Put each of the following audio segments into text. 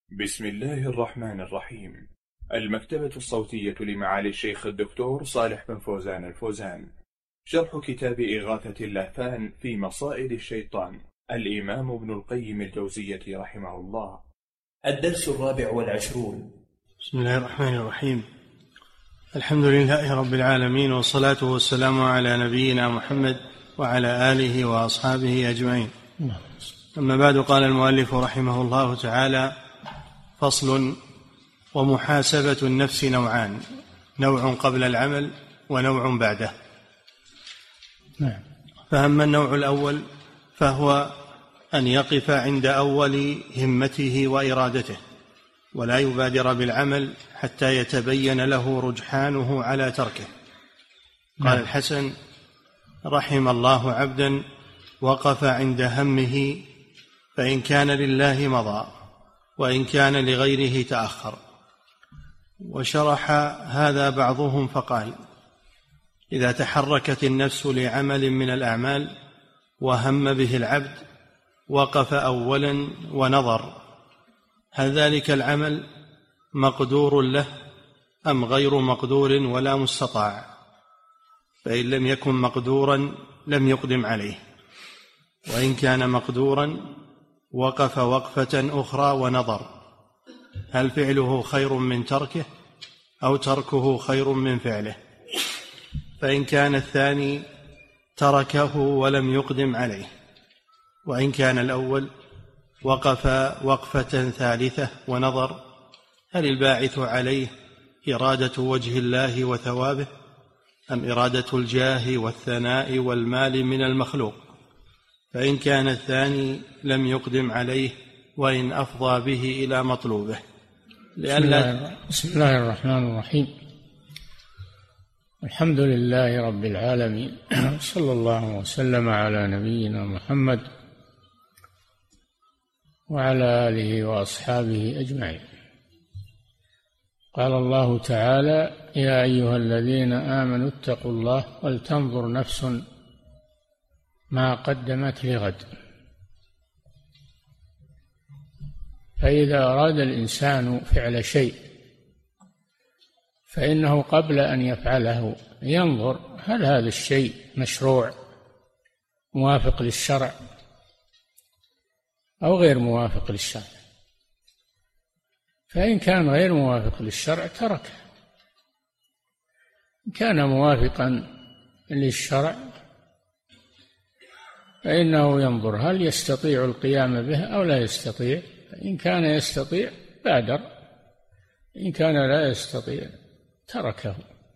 بسم الله الرحمن الرحيم. المكتبة الصوتية لمعالي الشيخ الدكتور صالح بن فوزان الفوزان. شرح كتاب إغاثة اللهفان في مصائد الشيطان، الإمام ابن القيم الجوزية رحمه الله. الدرس 24. بسم الله الرحمن الرحيم. الحمد لله رب العالمين، والصلاة والسلام على نبينا محمد وعلى آله وأصحابه أجمعين. أما بعد، قال المؤلف رحمه الله تعالى: فصل: ومحاسبة النفس نوعان، نوع قبل العمل ونوع بعده. فأما النوع الأول فهو أن يقف عند أول همته وإرادته، ولا يبادر بالعمل حتى يتبين له رجحانه على تركه. قال الحسن: رحم الله عبدا وقف عند همه، فإن كان لله مضى، وإن كان لغيره تأخر. وشرح هذا بعضهم فقال: إذا تحركت النفس لعمل من الأعمال وهم به العبد، وقف أولا ونظر هل ذلك العمل مقدور له أم غير مقدور ولا مستطاع، فإن لم يكن مقدورا لم يقدم عليه، وإن كان مقدورا وقف وقفة أخرى ونظر هل فعله خير من تركه أو تركه خير من فعله، فإن كان الثاني تركه ولم يقدم عليه، وإن كان الأول وقف وقفة ثالثة ونظر هل الباعث عليه إرادة وجه الله وثوابه أم إرادة الجاه والثناء والمال من المخلوق، فإن كان الثاني لم يقدم عليه وإن أفضى به إلى مطلوبه. بسم الله الرحمن الرحيم. الحمد لله رب العالمين، صلى الله وسلم على نبينا محمد وعلى آله وأصحابه أجمعين. قال الله تعالى: يا أيها الذين آمنوا اتقوا الله ولتنظر نفس ما قدمت لغد. فإذا أراد الإنسان فعل شيء فإنه قبل أن يفعله ينظر هل هذا الشيء مشروع موافق للشرع أو غير موافق للشرع، فإن كان غير موافق للشرع تركه، إن كان موافقا للشرع فإنه ينظر هل يستطيع القيام به أو لا يستطيع، إن كان يستطيع بادر، إن كان لا يستطيع تركه.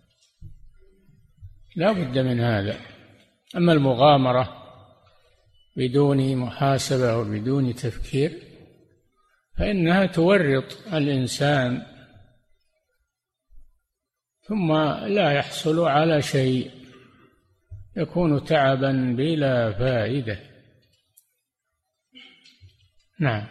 لا بد من هذا. أما المغامرة بدون محاسبة وبدون تفكير فإنها تورط الإنسان ثم لا يحصل على شيء، يكون تعبا بلا فائدة. نعم.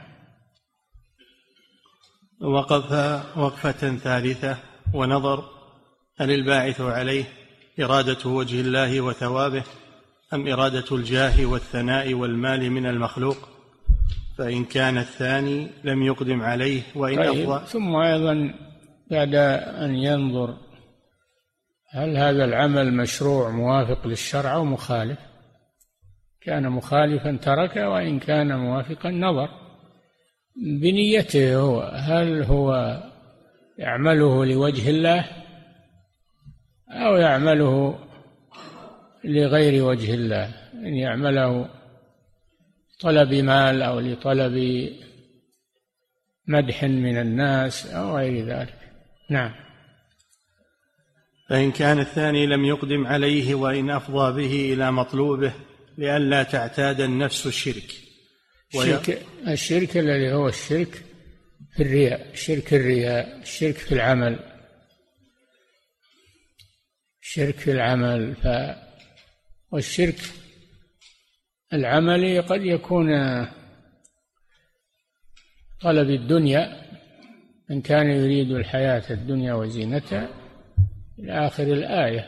وقف وقفة ثالثة ونظر هل الباعث عليه إرادة وجه الله وثوابه أم إرادة الجاه والثناء والمال من المخلوق، فإن كان الثاني لم يقدم عليه وإن أفضى. ثم أيضا بعد أن ينظر هل هذا العمل مشروع موافق للشرع أو مخالف، كان مخالفا تركه، وإن كان موافقا نظر بنيته هو، هل هو يعمله لوجه الله أو يعمله لغير وجه الله، إن يعمله طلب مال أو لطلب مدح من الناس أو غير ذلك. نعم. فإن كان الثاني لم يقدم عليه وإن أفضى به إلى مطلوبه لئلا تعتاد النفس الشرك. الشرك الذي هو الشرك في الرياء، شرك الرياء، الشرك في العمل، الشرك في العمل. والشرك العملي قد يكون طلب الدنيا، إن كان يريد الحياة الدنيا وزينتها إلى آخر الآية،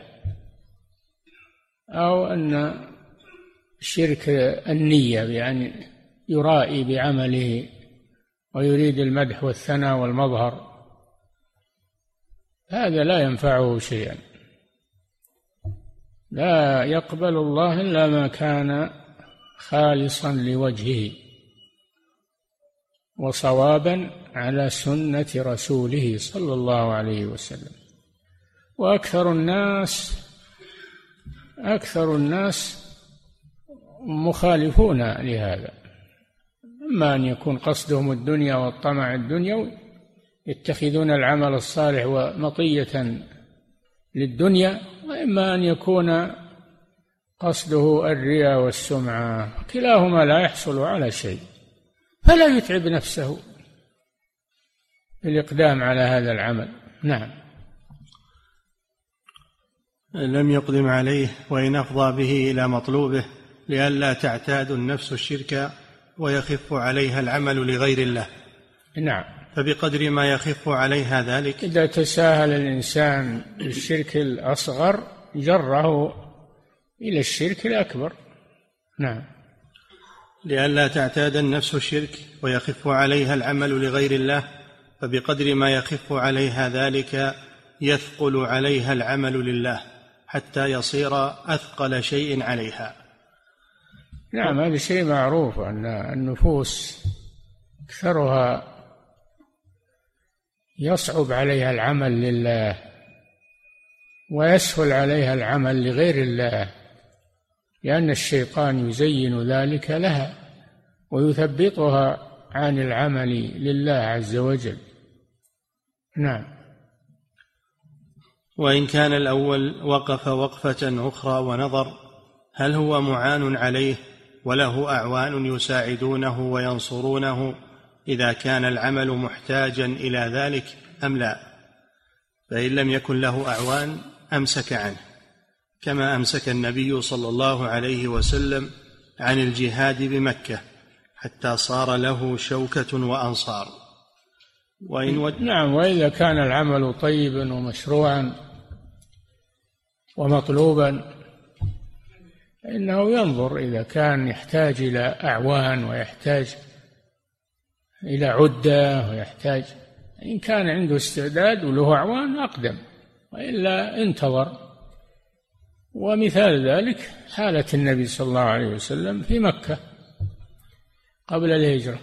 أو أن شرك النية، يعني يرائي بعمله ويريد المدح والثناء والمظهر، هذا لا ينفعه شيئا. لا يقبل الله إلا ما كان خالصا لوجهه وصوابا على سنة رسوله صلى الله عليه وسلم. وأكثر الناس مخالفون لهذا، إما أن يكون قصدهم الدنيا والطمع الدنيوي، يتخذون العمل الصالح ومطية للدنيا، وإما أن يكون قصده الرياء والسمعة، كلاهما لا يحصل على شيء، فلا يتعب نفسه بالإقدام على هذا العمل. نعم. لم يقدم عليه وإن أفضى به إلى مطلوبه لئلا تعتاد النفس الشرك ويخف عليها العمل لغير الله. نعم. فبقدر ما يخف عليها ذلك، إذا تساهل الإنسان بالشرك الأصغر جره إلى الشرك الأكبر. نعم. لئلا تعتاد النفس الشرك ويخف عليها العمل لغير الله، فبقدر ما يخف عليها ذلك يثقل عليها العمل لله حتى يصير أثقل شيء عليها. نعم، هذا شيء معروف أن النفوس أكثرها يصعب عليها العمل لله ويسهل عليها العمل لغير الله، لأن الشيطان يزين ذلك لها ويثبطها عن العمل لله عز وجل. نعم. وإن كان الأول وقف وقفة أخرى ونظر هل هو معان عليه وله أعوان يساعدونه وينصرونه إذا كان العمل محتاجا إلى ذلك أم لا، فإن لم يكن له أعوان أمسك عنه، كما أمسك النبي صلى الله عليه وسلم عن الجهاد بمكة حتى صار له شوكة وأنصار. نعم. وإذا كان العمل طيبا ومشروعا ومطلوبا إنه ينظر، إذا كان يحتاج إلى أعوان ويحتاج إلى عدة ويحتاج، إن كان عنده استعداد وله أعوان أقدم، وإلا انتظر. ومثال ذلك حالة النبي صلى الله عليه وسلم في مكة قبل الهجرة،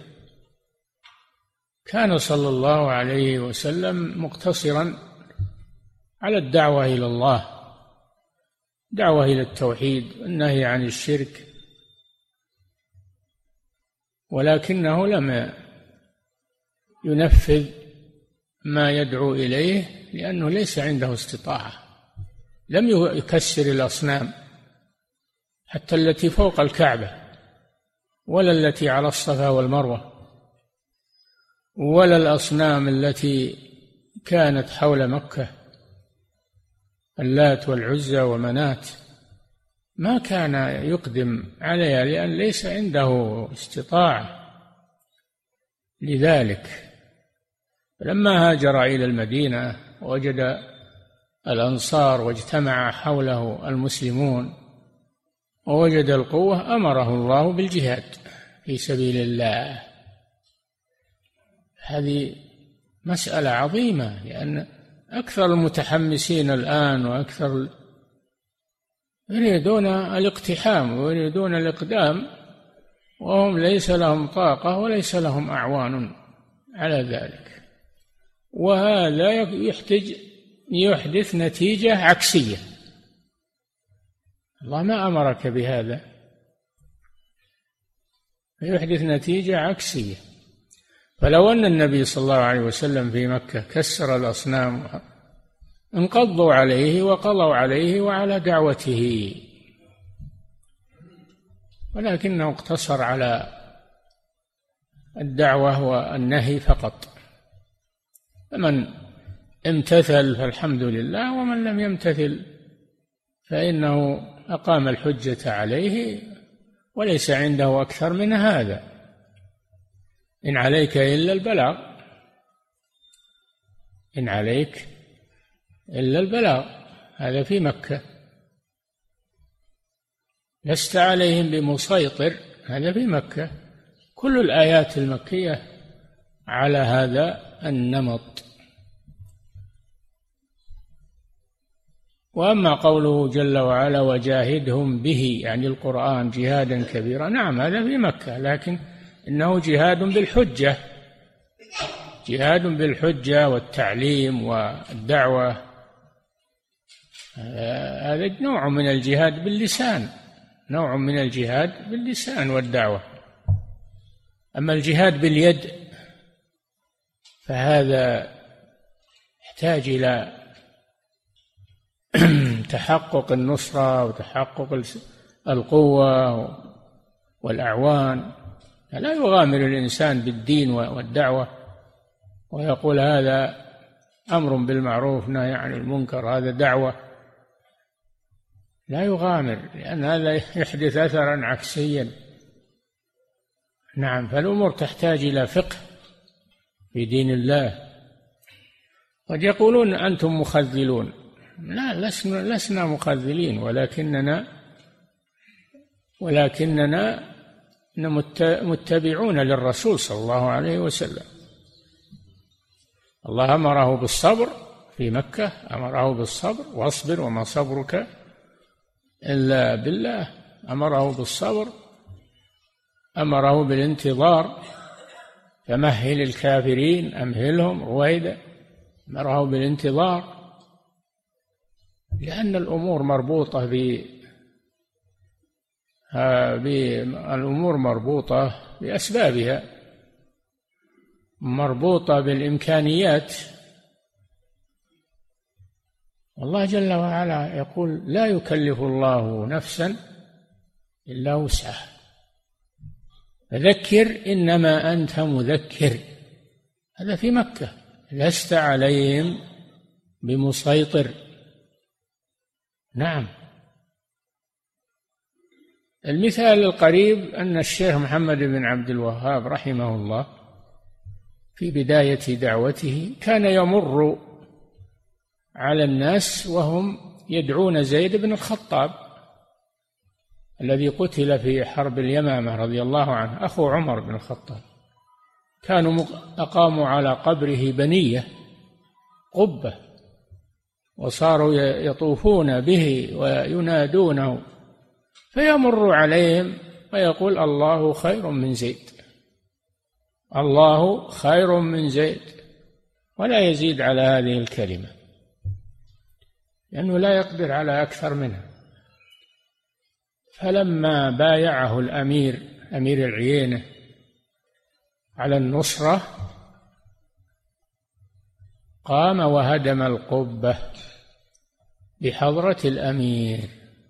كان صلى الله عليه وسلم مقتصرا على الدعوة إلى الله، دعوة إلى التوحيد والنهي عن الشرك، ولكنه لم ينفذ ما يدعو إليه لأنه ليس عنده استطاعة. لم يكسر الأصنام حتى التي فوق الكعبة، ولا التي على الصفا والمروة، ولا الأصنام التي كانت حول مكة، اللات والعزى ومنات، ما كان يقدم عليها لأن ليس عنده استطاعة لذلك. لما هاجر إلى المدينة وجد الأنصار واجتمع حوله المسلمون ووجد القوة، أمره الله بالجهاد في سبيل الله. هذه مسألة عظيمة، لأن أكثر المتحمسين الآن وأكثر يريدون الاقتحام ويريدون الإقدام، وهم ليس لهم طاقة وليس لهم أعوان على ذلك، وهذا يحدث نتيجة عكسية. الله ما أمرك بهذا، يحدث نتيجة عكسية. فلو أن النبي صلى الله عليه وسلم في مكة كسر الأصنام انقضوا عليه وقضوا عليه وعلى دعوته، ولكنه اقتصر على الدعوة والنهي فقط. فمن امتثل فالحمد لله، ومن لم يمتثل فإنه أقام الحجة عليه وليس عنده أكثر من هذا. إن عليك إلا البلاغ، إن عليك إلا البلاغ، هذا في مكة. لست عليهم بمسيطر، هذا في مكة. كل الآيات المكية على هذا النمط. وأما قوله جل وعلا وجاهدهم به، يعني القرآن، جهادا كبيرا، نعم هذا في مكة، لكن إنه جهاد بالحجة، جهاد بالحجة والتعليم والدعوة، هذا نوع من الجهاد باللسان، نوع من الجهاد باللسان والدعوة. أما الجهاد باليد فهذا يحتاج إلى تحقق النصرة وتحقق القوة والأعوان. لا يغامر الإنسان بالدين والدعوة ويقول هذا أمر بالمعروف نهي عن المنكر، هذا دعوة. لا يغامر، لأن هذا يحدث أثرا عكسيا. نعم، فالأمور تحتاج إلى فقه في دين الله. قد يقولون أنتم مخذلون، لا، لسنا مخذلين، ولكننا متبعون للرسول صلى الله عليه وسلم. الله أمره بالصبر في مكة، أمره بالصبر، واصبر وما صبرك إلا بالله. أمره بالصبر، أمره بالانتظار، فمهل الكافرين أمهلهم رويدا. أمره بالانتظار لأن الأمور مربوطة الأمور مربوطة بأسبابها، مربوطة بالإمكانيات. الله جل وعلا يقول لا يكلف الله نفسا إلا وسعها، فذكر إنما أنت مذكر. هذا في مكة، لست عليهم بمسيطر. نعم. المثال القريب أن الشيخ محمد بن عبد الوهاب رحمه الله في بداية دعوته كان يمر على الناس وهم يدعون زيد بن الخطاب الذي قتل في حرب اليمامة رضي الله عنه، أخو عمر بن الخطاب. كانوا أقاموا على قبره بنية، قبة، وصاروا يطوفون به وينادونه، فيمر عليهم ويقول الله خير من زيد، الله خير من زيد، ولا يزيد على هذه الكلمة لأنه لا يقدر على أكثر منها. فلما بايعه الأمير، أمير العيينة، على النصرة قام وهدم القبة بحضرة الأمير.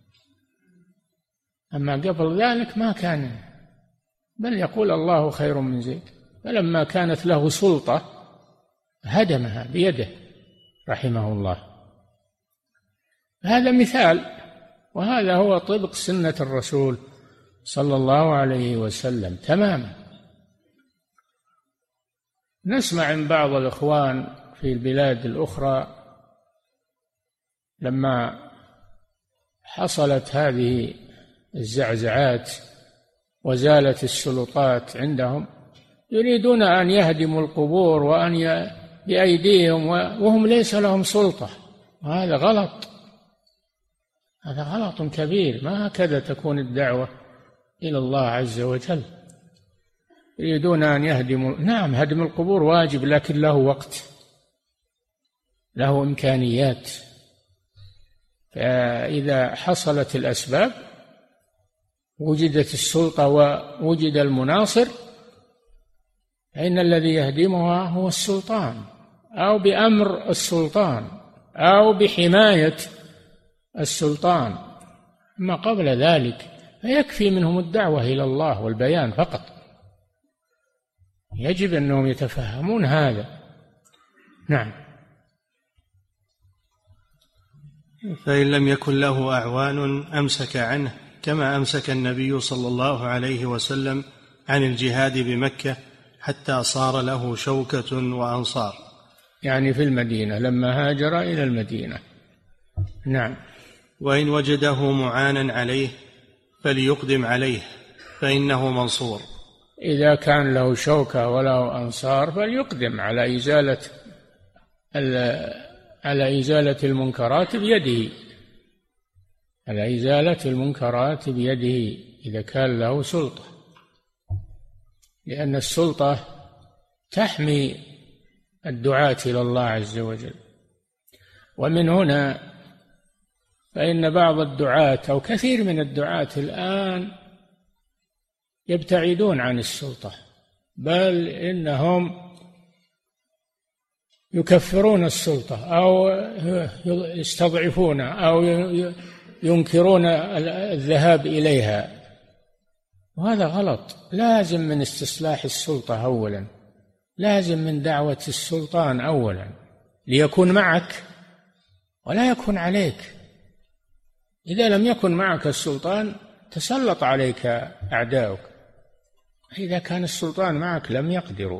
أما قبل ذلك ما كان، بل يقول الله خير من زيد. فلما كانت له سلطة هدمها بيده رحمه الله. هذا مثال، وهذا هو طبق سنة الرسول صلى الله عليه وسلم تماما. نسمع من بعض الإخوان في البلاد الأخرى لما حصلت هذه الزعزعات وزالت السلطات عندهم يريدون أن يهدموا القبور وأن بأيديهم وهم ليس لهم سلطة، وهذا غلط، هذا غلط كبير. ما هكذا تكون الدعوة إلى الله عز وجل. يريدون أن يهدموا، نعم هدم القبور واجب، لكن له وقت، له إمكانيات. فإذا حصلت الأسباب، وجدت السلطة ووجد المناصر، فإن الذي يهدمها هو السلطان، أو بأمر السلطان، أو بحماية السلطان. أما قبل ذلك فيكفي منهم الدعوة إلى الله والبيان فقط. يجب أنهم يتفهمون هذا. نعم. فإن لم يكن له أعوان أمسك عنه، كما أمسك النبي صلى الله عليه وسلم عن الجهاد بمكة حتى صار له شوكة وأنصار، يعني في المدينة لما هاجر إلى المدينة. نعم. وإن وجده معانا عليه فليقدم عليه فإنه منصور. إذا كان له شوكة وله أنصار فليقدم على إزالة المنكرات بيده، على إزالة المنكرات بيده إذا كان له سلطة، لأن السلطة تحمي الدعاة إلى الله عز وجل. ومن هنا فإن بعض الدعاة أو كثير من الدعاة الآن يبتعدون عن السلطة، بل إنهم يكفرون السلطة أو يستضعفون أو ينكرون الذهاب إليها، وهذا غلط. لازم من استصلاح السلطة أولا، لازم من دعوة السلطان أولا ليكون معك ولا يكون عليك. إذا لم يكن معك السلطان تسلط عليك أعداؤك، إذا كان السلطان معك لم يقدروا.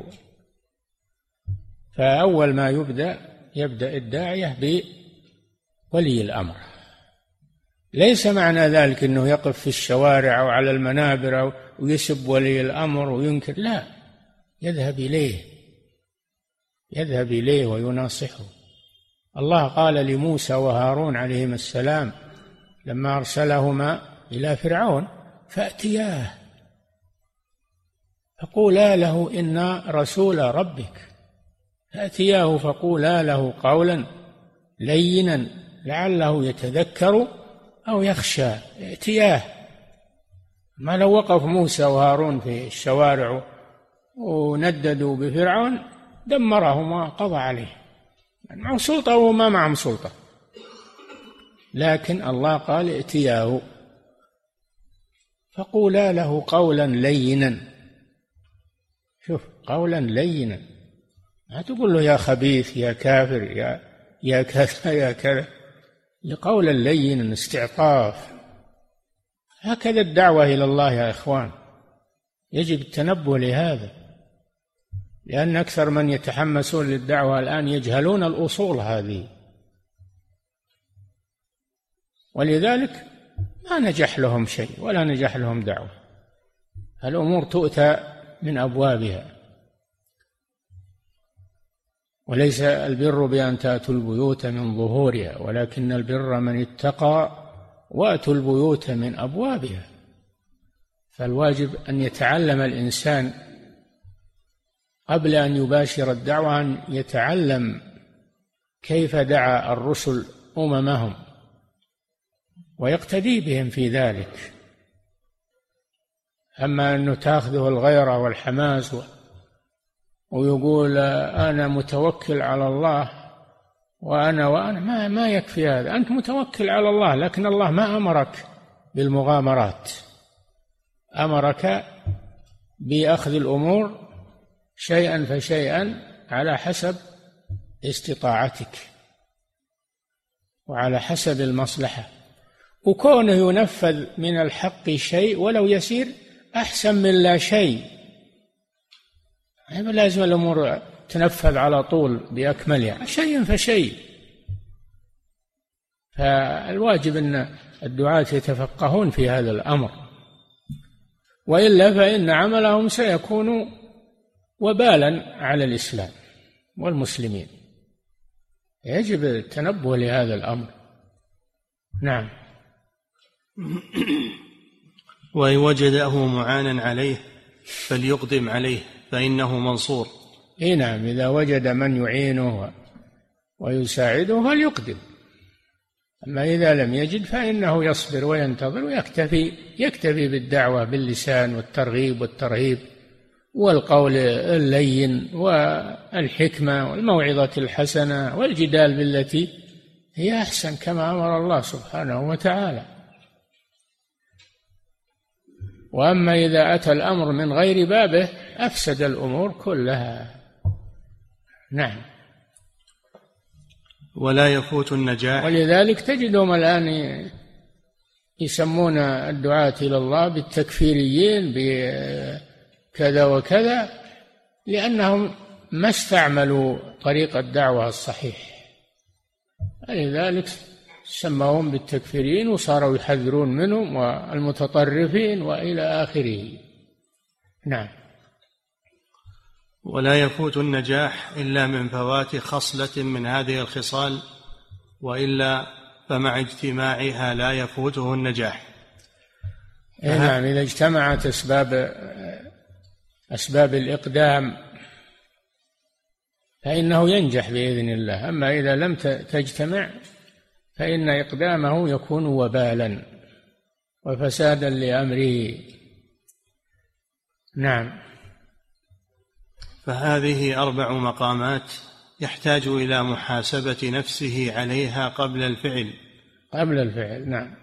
فأول ما يبدأ الداعية بولي الأمر. ليس معنى ذلك أنه يقف في الشوارع أو على المنابر ويسب ولي الأمر وينكر، لا، يذهب إليه ويناصحه. الله قال لموسى وهارون عليهما السلام لما أرسلهما إلى فرعون: فأتياه فقولا له إنا رسول ربك، فأتياه فقولا له قولا لينا لعله يتذكر أو يخشى. ائتياه. ما لو وقف موسى وهارون في الشوارع ونددوا بفرعون دمرهم وقضى عليه، معه سلطة وما معهم سلطة، لكن الله قال ائتياه فقولا له قولا لينا. شوف، قولا لينا، ما تقول له يا خبيث يا كافر يا كذا يا كذا، قولا لينا، استعطاف. هكذا الدعوة إلى الله يا إخوان، يجب التنبه لهذا، لأن أكثر من يتحمسون للدعوة الآن يجهلون الأصول هذه، ولذلك ما نجح لهم شيء ولا نجح لهم دعوة. الأمور تؤتى من أبوابها، وليس البر بأن تأتوا البيوت من ظهورها، ولكن البر من اتقى وأتوا البيوت من أبوابها. فالواجب أن يتعلم الإنسان قبل أن يباشر الدعوة، أن يتعلم كيف دعا الرسل أممهم ويقتدي بهم في ذلك. أما أنه تأخذه الغيرة والحماس ويقول أنا متوكل على الله وأنا ما يكفي هذا. أنت متوكل على الله، لكن الله ما أمرك بالمغامرات، أمرك بأخذ الأمور شيئا فشيئا على حسب استطاعتك وعلى حسب المصلحة، وكونه ينفذ من الحق شيء ولو يسير أحسن من لا شيء. لازم الأمور تنفذ على طول بأكملها، شيء فشيء. فالواجب أن الدعاة يتفقهون في هذا الأمر، وإلا فإن عملهم سيكون وبالا على الإسلام والمسلمين. يجب التنبه لهذا الأمر. نعم. وإن وجده معانا عليه فليقدم عليه فإنه منصور. نعم، إذا وجد من يعينه ويساعده فليقدم، أما إذا لم يجد فإنه يصبر وينتظر ويكتفي بالدعوة باللسان والترغيب والترهيب والقول اللين والحكمة والموعظة الحسنة والجدال بالتي هي أحسن، كما أمر الله سبحانه وتعالى. وأما إذا أتى الأمر من غير بابه أفسد الأمور كلها. نعم. ولا يفوت النجاح. ولذلك تجدهم الآن يسمون الدعاة إلى الله بالتكفيريين بكذا وكذا، لأنهم ما استعملوا طريق الدعوة الصحيح، لذلك سموهم بالتكفيرين وصاروا يحذرون منهم والمتطرفين وإلى آخره. نعم. ولا يفوت النجاح إلا من فوات خصلة من هذه الخصال، وإلا فمع اجتماعها لا يفوته النجاح. نعم، إذا اجتمعت أسباب الإقدام فإنه ينجح بإذن الله، أما إذا لم تجتمع فإن إقدامه يكون وبالا وفسادا لأمره. نعم. فهذه 4 مقامات يحتاج إلى محاسبة نفسه عليها قبل الفعل. نعم.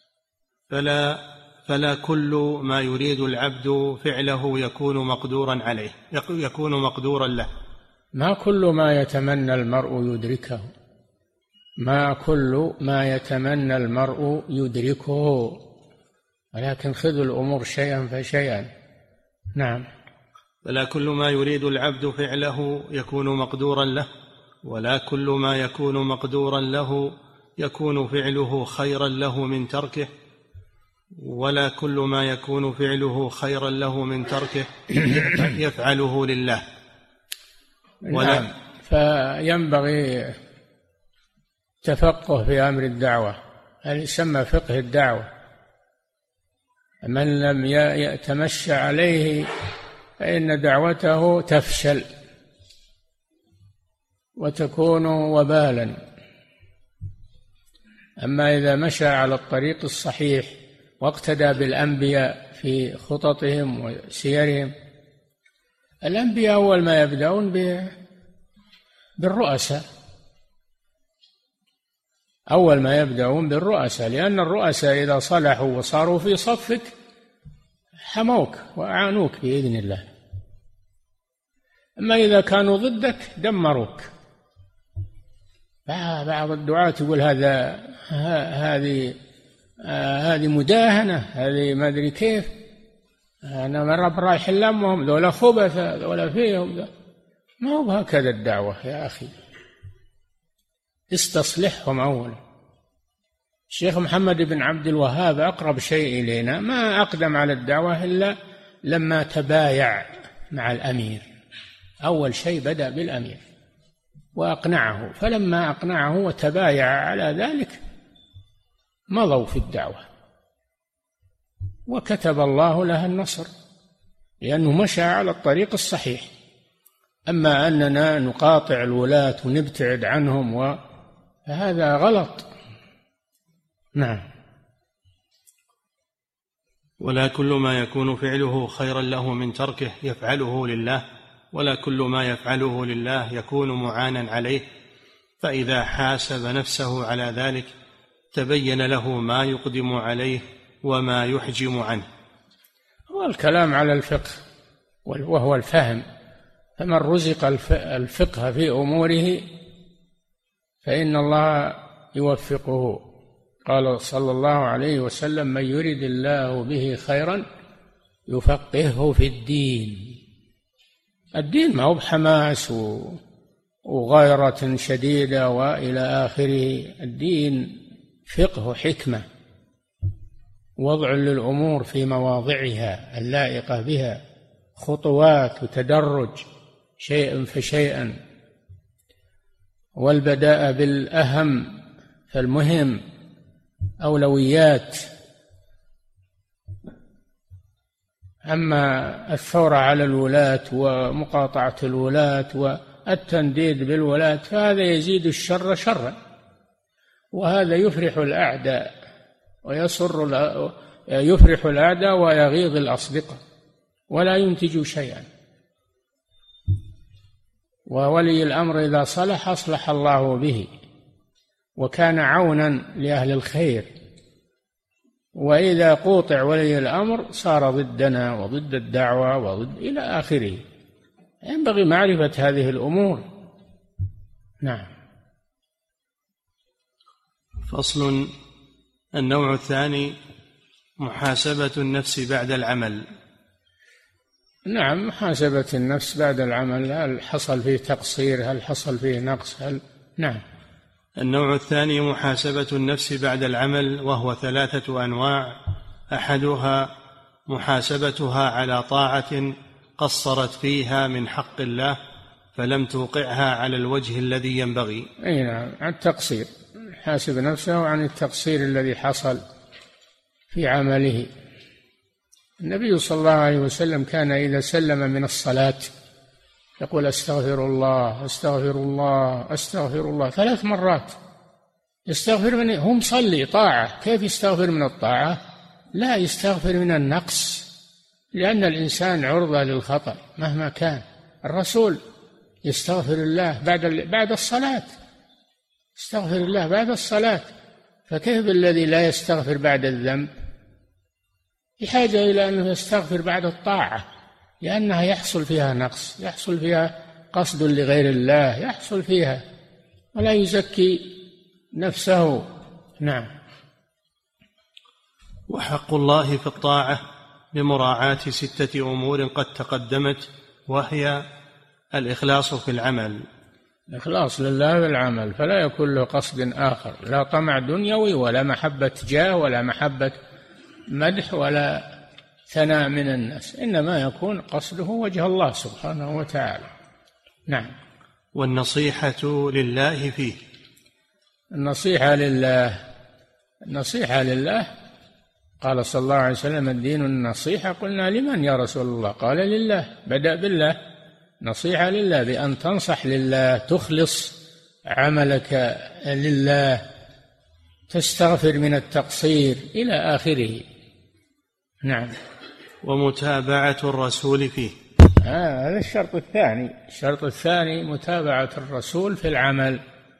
فلا كل ما يريد العبد فعله يكون مقدورا عليه، يكون مقدورا له. ما كل ما يتمنى المرء يدركه، ما كل ما يتمنى المرء يدركه، ولكن خذوا الأمور شيئا فشيئا. نعم. فلا كل ما يريد العبد فعله يكون مقدورا له، ولا كل ما يكون مقدورا له يكون فعله خيرا له من تركه، ولا كل ما يكون فعله خيرا له من تركه يفعله لله. نعم. فينبغي تفقه في أمر الدعوة، هذا يسمى فقه الدعوة. من لم يتمشى عليه فإن دعوته تفشل وتكون وبالا. أما إذا مشى على الطريق الصحيح واقتدى بالأنبياء في خططهم وسيرهم، الأنبياء أول ما يبدأون بالرؤساء، لأن الرؤساء إذا صلحوا وصاروا في صفك حموك وأعانوك بإذن الله. أما إذا كانوا ضدك دمروك. بعض الدعاة يقول هذه مداهنة، هذه ما أدري كيف، أنا مرة رايح لمهم ذولا خبث ذولا فيهم. ما هو هكذا الدعوة يا أخي، استصلحهم أولا. الشيخ محمد بن عبد الوهاب أقرب شيء إلينا، ما أقدم على الدعوة إلا لما تبايع مع الأمير. أول شيء بدأ بالأمير وأقنعه، فلما أقنعه وتبايع على ذلك مضوا في الدعوة وكتب الله لها النصر، لأنه مشى على الطريق الصحيح. أما أننا نقاطع الولاة ونبتعد عنهم فهذا غلط. نعم. ولا كل ما يكون فعله خيرا له من تركه يفعله لله، ولا كل ما يفعله لله يكون معانا عليه، فإذا حاسب نفسه على ذلك تبين له ما يقدم عليه وما يحجم عنه. هو الكلام على الفقه وهو الفهم، فمن رزق الفقه في أموره فإن الله يوفقه. قال صلى الله عليه وسلم: من يرد الله به خيرا يفقهه في الدين. الدين ما هو بحماس وغيرة شديدة وإلى آخره، الدين فقه حكمة، وضع للأمور في مواضعها اللائقة بها، خطوات وتدرج شيئا فشيئا، والبداء بالأهم فالمهم، أولويات. أما الثورة على الولاة ومقاطعة الولاة والتنديد بالولاة فهذا يزيد الشر شرا، وهذا يفرح الأعداء يفرح الأعداء ويغيظ الأصدقاء ولا ينتج شيئا. وولي الأمر إذا صلح أصلح الله به وكان عونا لأهل الخير، وإذا قوطع ولي الأمر صار ضدنا وضد الدعوة وضد إلى آخره. ينبغي معرفة هذه الأمور. نعم. فصل. النوع الثاني محاسبة النفس بعد العمل. نعم، محاسبة النفس بعد العمل، هل حصل فيه تقصير، هل حصل فيه نقص، نعم. النوع الثاني محاسبة النفس بعد العمل، وهو 3 أنواع. أحدها محاسبتها على طاعة قصرت فيها من حق الله فلم توقعها على الوجه الذي ينبغي. أي نعم، عن التقصير، حاسب نفسه عن التقصير الذي حصل في عمله. النبي صلى الله عليه وسلم كان إذا سلم من الصلاة يقول أستغفر الله أستغفر الله أستغفر الله 3 مرات. يستغفر من هم صلي طاعة، كيف يستغفر من الطاعة؟ لا، يستغفر من النقص، لأن الإنسان عرضة للخطأ مهما كان. الرسول يستغفر الله بعد الصلاة، يستغفر الله بعد الصلاة، فكيف الذي لا يستغفر بعد الذنب؟ بحاجة إلى أنه يستغفر بعد الطاعة، لأنها يحصل فيها نقص، يحصل فيها قصد لغير الله، يحصل فيها، ولا يزكي نفسه. نعم. وحق الله في الطاعة بمراعاة 6 أمور قد تقدمت، وهي الإخلاص في العمل، الإخلاص لله بالعمل، فلا يكون له قصد آخر، لا طمع دنيوي ولا محبة جاه ولا محبة مدح ولا ثناء من الناس، إنما يكون قصده وجه الله سبحانه وتعالى. نعم. والنصيحة لله فيه، النصيحة لله قال صلى الله عليه وسلم الدين النصيحة. قلنا لمن يا رسول الله؟ قال لله، بدأ بالله، نصيحة لله بأن تنصح لله، تخلص عملك لله، تستغفر من التقصير إلى آخره. نعم. ومتابعة الرسول فيه، هذا الشرط الثاني. الشرط الثاني متابعة الرسول في العمل،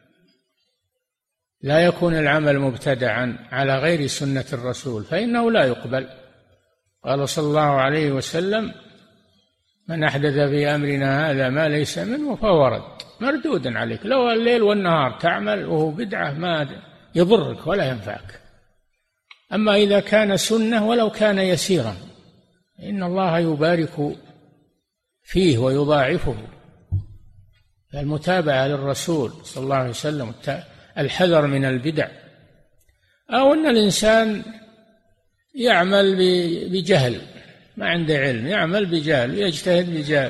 لا يكون العمل مبتدعا على غير سنة الرسول فإنه لا يقبل. قال صلى الله عليه وسلم من أحدث في أمرنا هذا ما ليس منه فهو رد، مردود عليك. لو الليل والنهار تعمل وهو بدعة ما يضرك ولا ينفعك. أما إذا كان سنة ولو كان يسيرا إن الله يبارك فيه ويضاعفه. المتابعة للرسول صلى الله عليه وسلم، الحذر من البدع، أو أن الإنسان يعمل بجهل، ما عنده علم، يعمل بجهل، يجتهد بجهل،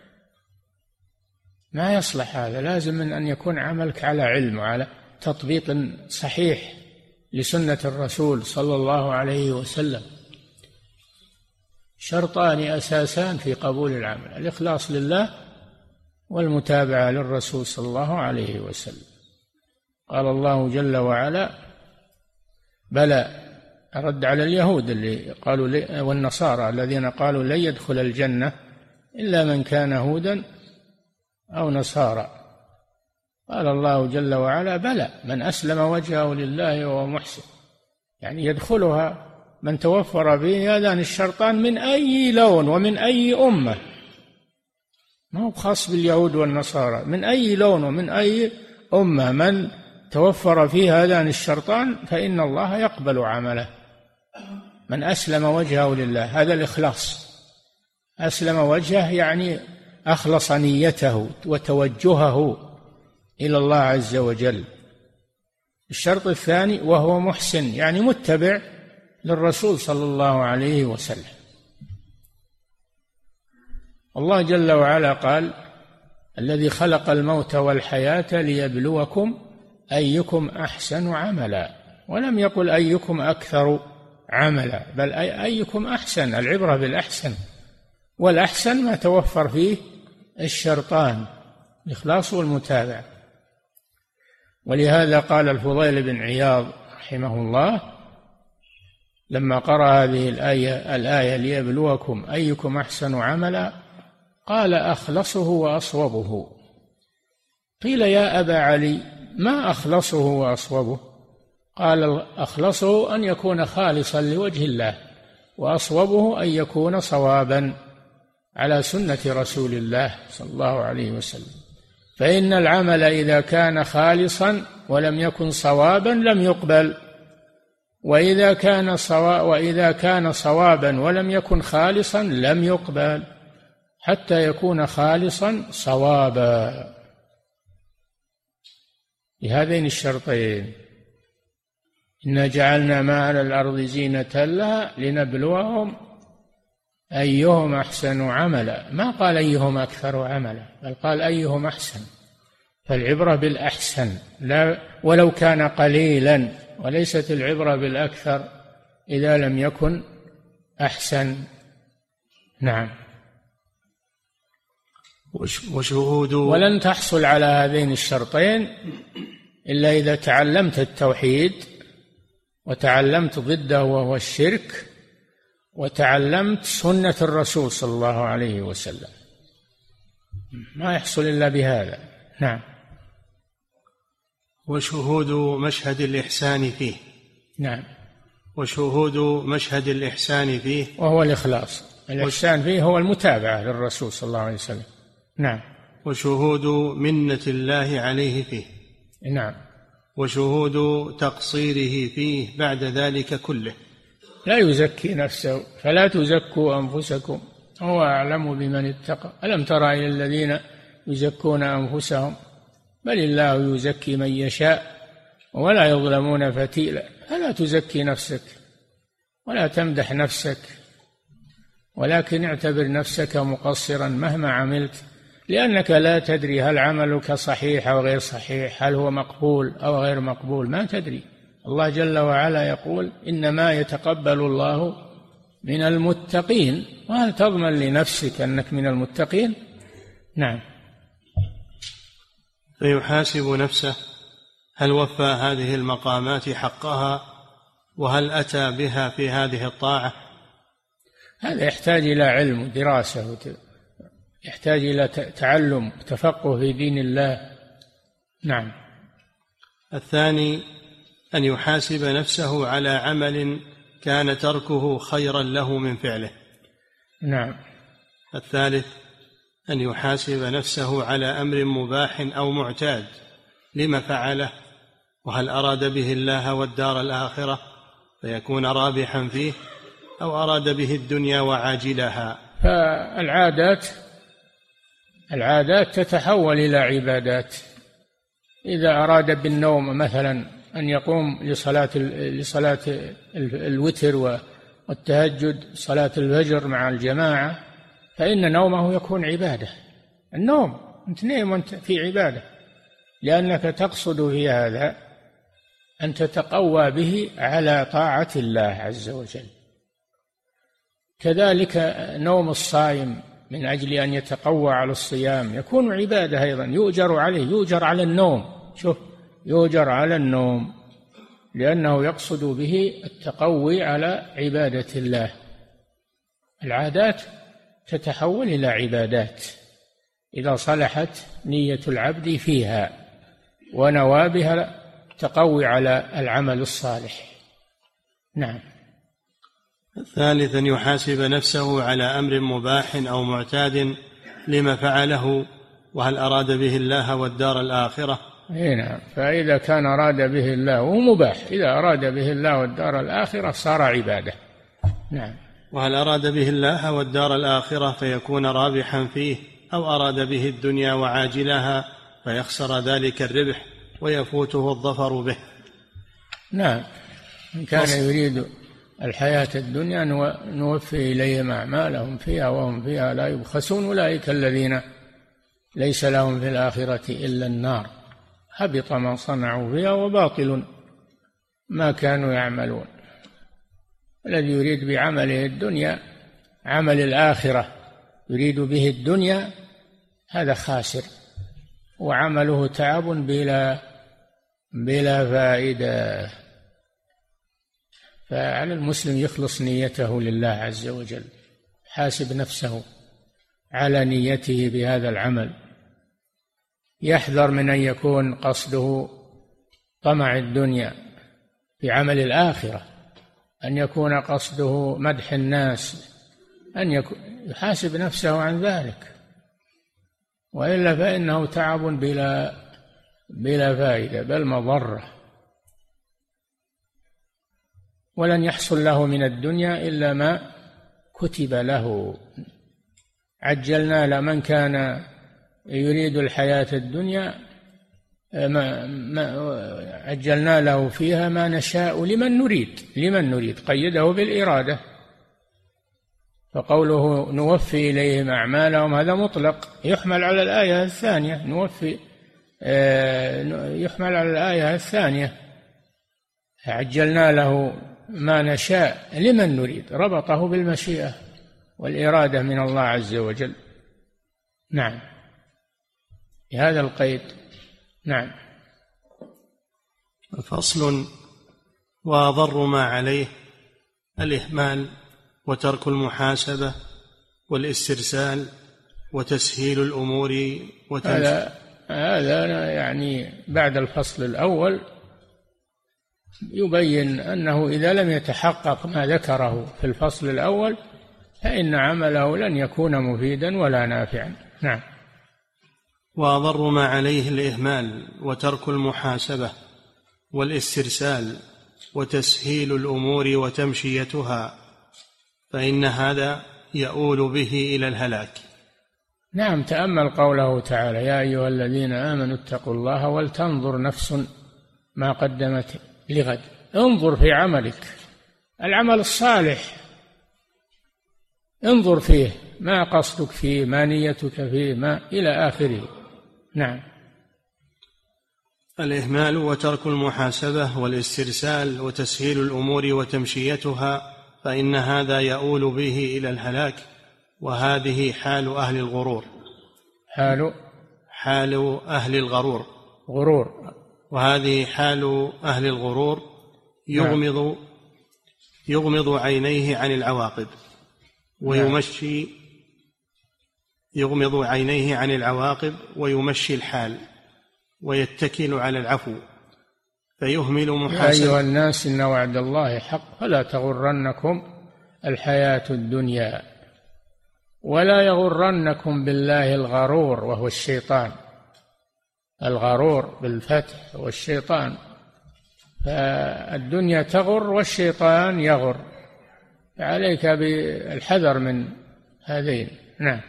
ما يصلح هذا. لازم من أن يكون عملك على علم وعلى تطبيق صحيح لسنة الرسول صلى الله عليه وسلم. شرطان أساسان في قبول العمل: الإخلاص لله والمتابعة للرسول صلى الله عليه وسلم. قال الله جل وعلا: بلى، رد على اليهود اللي قالوا والنصارى الذين قالوا لن يدخل الجنة إلا من كان هودا أو نصارى. قال الله جل وعلا: بلى، من أسلم وجهه لله وهو محسن، يعني يدخلها من توفر به هذان الشرطان من أي لون ومن أي أمة، ما هو خاص باليهود والنصارى، من أي لون ومن أي أمة من توفر فيه هذان الشرطان فإن الله يقبل عمله. من أسلم وجهه لله، هذا الإخلاص. أسلم وجهه يعني أخلص نيته وتوجهه إلى الله عز وجل. الشرط الثاني وهو محسن، يعني متبع للرسول صلى الله عليه وسلم. الله جل وعلا قال: الذي خلق الموت والحياة ليبلوكم أيكم أحسن عملا، ولم يقل أيكم أكثر عملا، بل أيكم أحسن، العبرة بالأحسن، والأحسن ما توفر فيه الشرطان، الإخلاص والمتابعة. ولهذا قال الفضيل بن عياض رحمه الله لما قرأ هذه الآية ليبلوكم أيكم أحسن عملا، قال: أخلصه وأصوبه. قيل: يا أبا علي، ما أخلصه وأصوبه؟ قال: أخلصه أن يكون خالصا لوجه الله، وأصوبه أن يكون صوابا على سنة رسول الله صلى الله عليه وسلم. فإن العمل إذا كان خالصا ولم يكن صوابا لم يقبل، وإذا كان صوابا ولم يكن خالصا لم يقبل، حتى يكون خالصا صوابا بهذين الشرطين: إنا جعلنا ما على الأرض زينة لها لنبلوهم أيهم أحسن عملا، ما قال أيهم أكثر عملا، بل قال أيهم أحسن. فالعبرة بالأحسن لا ولو كان قليلا، وليست العبرة بالأكثر إذا لم يكن أحسن. نعم. وشهود. ولن تحصل على هذين الشرطين إلا إذا تعلمت التوحيد، وتعلمت ضده وهو الشرك، وتعلمت سنة الرسول صلى الله عليه وسلم. ما يحصل إلا بهذا. نعم. وشهود مشهد الإحسان فيه. نعم. وشهود مشهد الإحسان فيه وهو الإخلاص. الإحسان فيه هو المتابعة للرسول صلى الله عليه وسلم. نعم. وشهود منة الله عليه فيه. نعم. وشهود تقصيره فيه بعد ذلك كله. لا يزكي نفسه، فلا تزكوا أنفسكم هو أعلم بمن اتقى. ألم تر إلى الذين يزكون أنفسهم بل الله يزكي من يشاء ولا يظلمون فتيلا. فلا تزكي نفسك ولا تمدح نفسك، ولكن اعتبر نفسك مقصرا مهما عملت، لأنك لا تدري هل عملك صحيح أو غير صحيح، هل هو مقبول أو غير مقبول، ما تدري. الله جل وعلا يقول إنما يتقبل الله من المتقين، وهل تضمن لنفسك أنك من المتقين؟ نعم. فيحاسب نفسه هل وفى هذه المقامات حقها، وهل أتى بها في هذه الطاعة. هذا يحتاج إلى علم ودراسة، يحتاج إلى تعلم وتفقه في دين الله. نعم. الثاني أن يحاسب نفسه على عمل كان تركه خيرا له من فعله. نعم. الثالث أن يحاسب نفسه على أمر مباح أو معتاد لما فعله، وهل أراد به الله والدار الآخرة فيكون رابحا فيه، أو أراد به الدنيا وعاجلها. فالعادات تتحول إلى عبادات. إذا أراد بالنوم مثلا أن يقوم لصلاة الوتر والتهجد، صلاة الفجر مع الجماعة، فإن نومه يكون عبادة. النوم أنت نيم وأنت في عبادة، لأنك تقصد في هذا أن تتقوى به على طاعة الله عز وجل. كذلك نوم الصائم من أجل أن يتقوى على الصيام يكون عبادة أيضا، يؤجر عليه، يؤجر على النوم. شوف، يؤجر على النوم لأنه يقصد به التقوي على عبادة الله. العادات تتحول إلى عبادات إذا صلحت نية العبد فيها ونوى بها التقوي على العمل الصالح. نعم. الثالث أن يحاسب نفسه على أمر مباح أو معتاد لما فعله، وهل أراد به الله والدار الآخرة. نعم. فإذا كان أراد به الله وهو مباح، إذا أراد به الله والدار الآخرة صار عبادة. نعم. وهل أراد به الله والدار الآخرة فيكون رابحا فيه، أو أراد به الدنيا وعاجلها فيخسر ذلك الربح ويفوته الظفر به. نعم. إن كان يريد الحياة الدنيا نوفي إليهم أعمالهم فيها وهم فيها لا يبخسون، أولئك الذين ليس لهم في الآخرة إلا النار، حبط ما صنعوا فيها وباطل ما كانوا يعملون. الذي يريد بعمله الدنيا عمل الآخرة، يريد به الدنيا، هذا خاسر وعمله تعب بلا فائدة. فعلى المسلم يخلص نيته لله عز وجل، حاسب نفسه على نيته بهذا العمل، يحذر من أن يكون قصده طمع الدنيا في عمل الآخرة، أن يكون قصده مدح الناس، أن يحاسب نفسه عن ذلك، وإلا فإنه تعب بلا فائدة بل مضرة، ولن يحصل له من الدنيا إلا ما كتب له. عجلنا لمن كان يريد الحياة الدنيا عجلنا له فيها ما نشاء لمن نريد قيده بالإرادة، فقوله نوفي إليهم أعمالهم هذا مطلق، يحمل على الآية الثانية، يحمل على الآية الثانية عجلنا له ما نشاء لمن نريد، ربطه بالمشيئة والإرادة من الله عز وجل. نعم، بهذا القيد. نعم. فصل: وأضر ما عليه الإهمال وترك المحاسبة والاسترسال وتسهيل الأمور هذا يعني بعد الفصل الأول يبين أنه إذا لم يتحقق ما ذكره في الفصل الأول فإن عمله لن يكون مفيدا ولا نافعا. نعم. وأضر ما عليه الإهمال وترك المحاسبة والاسترسال وتسهيل الأمور وتمشيتها، فإن هذا يؤول به إلى الهلاك. نعم. تأمل قوله تعالى: يا أيها الذين آمنوا اتقوا الله ولتنظر نفس ما قدمت لغد. انظر في عملك، العمل الصالح انظر فيه، ما قصدك فيه، ما نيتك فيه، ما إلى آخره. نعم. الإهمال وترك المحاسبة والاسترسال وتسهيل الأمور وتمشيتها، فإن هذا يؤول به إلى الهلاك، وهذه حال أهل الغرور. حال أهل الغرور. وهذه حال أهل الغرور، يغمض عينيه عن العواقب يغمض عينيه عن العواقب ويمشي الحال ويتكل على العفو فيهمل محاسبة. يا أيها الناس إن وعد الله حق فلا تغرنكم الحياة الدنيا ولا يغرنكم بالله الغرور وهو الشيطان. الغرور بالفتح والشيطان، فالدنيا تغر والشيطان يغر، عليك بالحذر من هذين. نعم.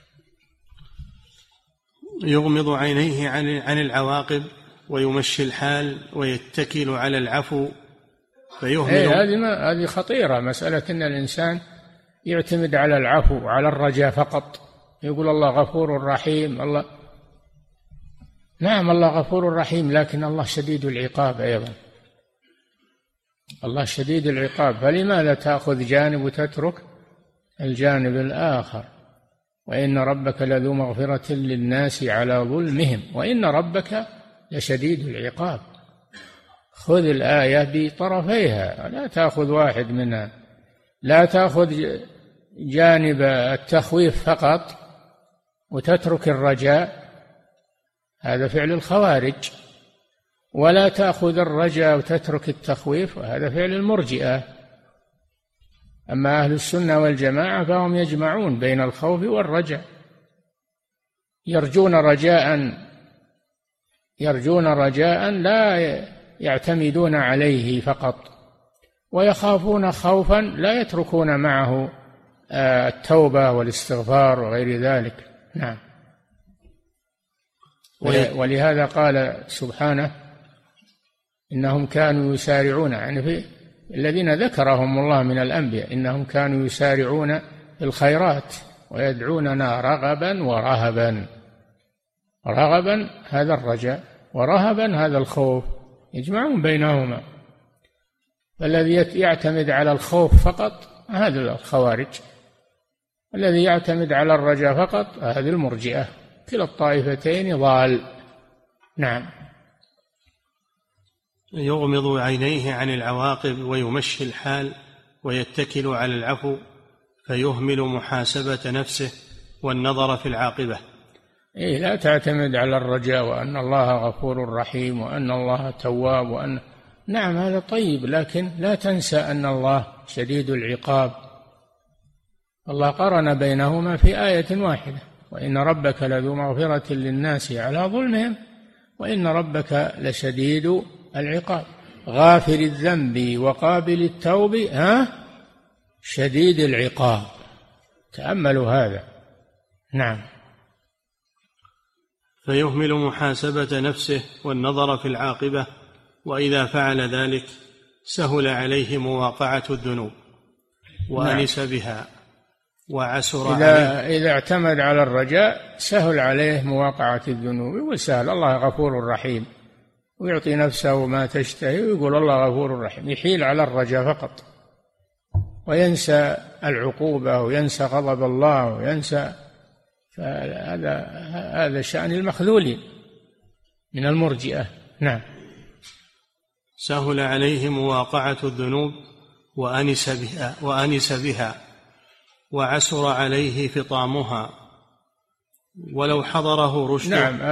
يغمض عينيه عن العواقب ويمشي الحال ويتكل على العفو فيهمل. هذه خطيرة، مسألة أن الإنسان يعتمد على العفو وعلى الرجاء فقط، يقول الله غفور رحيم. الله نعم، الله غفور رحيم، لكن الله شديد العقاب أيضا. الله شديد العقاب، فلماذا تأخذ جانب وتترك الجانب الآخر؟ وإن ربك لذو مغفرة للناس على ظلمهم وإن ربك لشديد العقاب. خذ الآية بطرفيها، لا تأخذ واحد منها، لا تأخذ جانب التخويف فقط وتترك الرجاء، هذا فعل الخوارج، ولا تأخذ الرجاء وتترك التخويف، وهذا فعل المرجئة. أما أهل السنة والجماعة فهم يجمعون بين الخوف والرجاء، يرجون رجاء لا يعتمدون عليه فقط، ويخافون خوفا لا يتركون معه التوبة والاستغفار وغير ذلك. نعم. ولهذا قال سبحانه إنهم كانوا يسارعون، يعني في الذين ذكرهم الله من الأنبياء، إنهم كانوا يسارعون في الخيرات ويدعوننا رغبا ورهبا. رغبا هذا الرجاء، ورهبا هذا الخوف، يجمعون بينهما. فالذي يعتمد على الخوف فقط هذا الخوارج، الذي يعتمد على الرجاء فقط هذه المرجئة. كلا الطائفتين ضال. نعم. يغمض عينيه عن العواقب ويمشي الحال ويتكل على العفو فيهمل محاسبة نفسه والنظر في العاقبة. لا تعتمد على الرجاء وأن الله غفور رحيم وأن الله تواب نعم هذا طيب، لكن لا تنسى أن الله شديد العقاب. الله قرن بينهما في آية واحدة: وإن ربك لذو مغفرة للناس على ظلمهم وإن ربك لشديد العقاب. غافر الذنب وقابل التوب شديد العقاب. تأملوا هذا. نعم. فيهمل محاسبة نفسه والنظر في العاقبة، وإذا فعل ذلك سهل عليه مواقعة الذنوب وأنس بها. وعسر عليه. إذا اعتمد على الرجاء سهل عليه مواقعة الذنوب، وسهل. الله غفور رحيم، ويعطي نفسه ما تشتهي ويقول الله غفور رحيم. يحيل على الرجاء فقط وينسى العقوبة وينسى غضب الله وينسى. هذا شأن المخذولين من المرجئة. نعم. سهل عليه مواقعة الذنوب وأنس بها وعسر عليه فطامها ولو حضره رشد. نعم،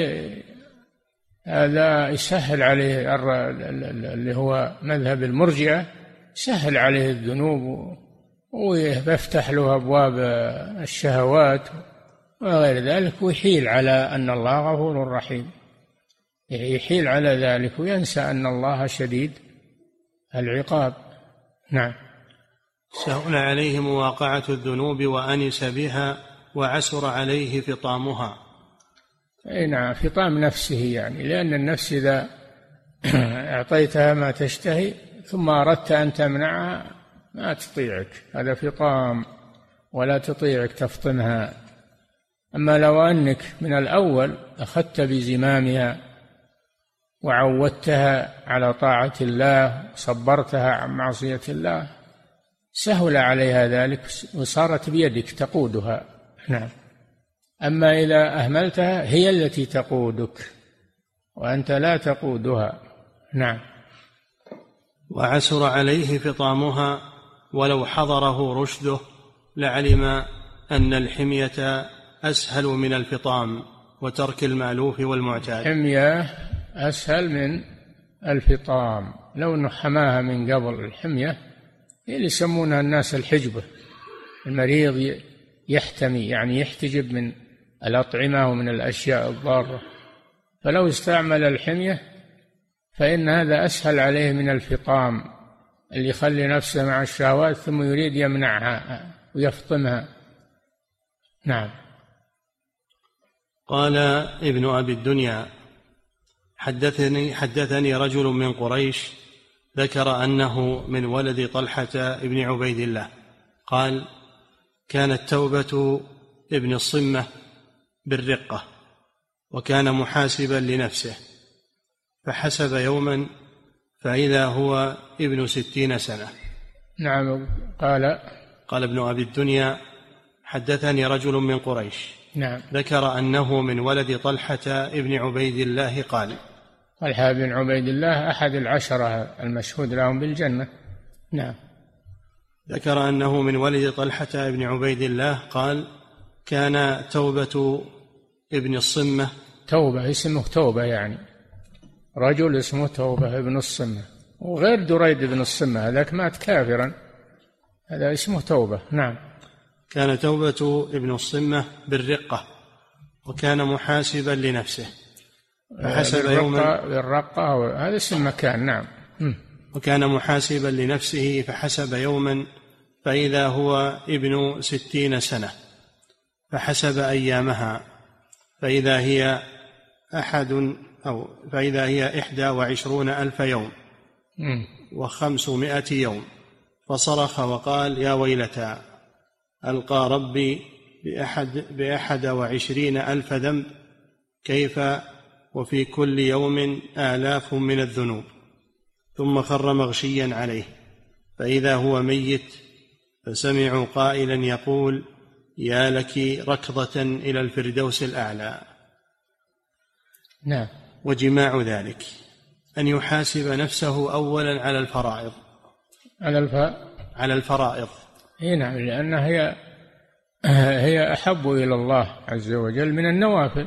هذا يسهل عليه اللي هو مذهب المرجئة، سهل عليه الذنوب ويفتح له أبواب الشهوات وغير ذلك، ويحيل على أن الله غفور رحيم، يحيل على ذلك وينسى أن الله شديد العقاب. نعم. سهل عليه مواقعة الذنوب وأنس بها وعسر عليه فطامها. أي نعم، فطام نفسه يعني، لأن النفس إذا أعطيتها ما تشتهي ثم أردت أن تمنعها ما تطيعك، هذا فطام، ولا تطيعك تفطمها. أما لو أنك من الأول أخذت بزمامها وعودتها على طاعة الله، صبرتها عن معصية الله، سهل عليها ذلك وصارت بيدك تقودها. نعم. أما إذا أهملتها هي التي تقودك وأنت لا تقودها. نعم. وعسر عليه فطامها ولو حضره رشده لعلم أن الحمية أسهل من الفطام وترك المألوف والمعتاد. الحمية أسهل من الفطام، لو أنه حماها من قبل. الحمية هي اللي يسمونها الناس الحجبة، المريض يحتمي يعني يحتجب من الأطعمة ومن الأشياء الضارة، فلو استعمل الحمية فإن هذا أسهل عليه من الفطام اللي يخلي نفسه مع الشهوات ثم يريد يمنعها ويفطمها. نعم. قال ابن أبي الدنيا: حدثني رجل من قريش ذكر أنه من ولد طلحة ابن عبيد الله قال: كانت توبة ابن الصمة بالرقة، وكان محاسبا لنفسه، فحسب يوما فإذا هو ابن 60 سنة. نعم. قال ابن أبي الدنيا: حدثني رجل من قريش نعم ذكر أنه من ولد طلحة ابن عبيد الله قال. طلحة بن عبيد الله أحد العشرة المشهود لهم بالجنة. نعم. ذكر أنه من ولد طلحة ابن عبيد الله قال: كان توبة ابن الصمة. توبة اسمه توبة، يعني رجل اسمه توبة ابن الصمة، وغير دريد بن الصمة هذاك مات كافرا، هذا اسمه توبة. نعم. كان توبة ابن الصمة بالرقة، وكان محاسبا لنفسه، فحسب يوما بالرقة هذا اسم مكان. نعم. وكان محاسبا لنفسه فحسب يوما فإذا هو ابن 60 سنة، فحسب أيامها فإذا هي 21,000 يوم و500 يوم، فصرخ وقال: يا ويلتى، ألقى ربي ب21,000 ذنب، كيف وفي كل يوم 1000 من الذنوب. ثم خر مغشيا عليه فإذا هو ميت، فسمعوا قائلا يقول: يا لك ركضة إلى الفردوس الأعلى. نعم. وجماع ذلك أن يحاسب نفسه أولا على الفرائض. على الفرائض. نعم، لأنها هي أحب إلى الله عز وجل من النوافل.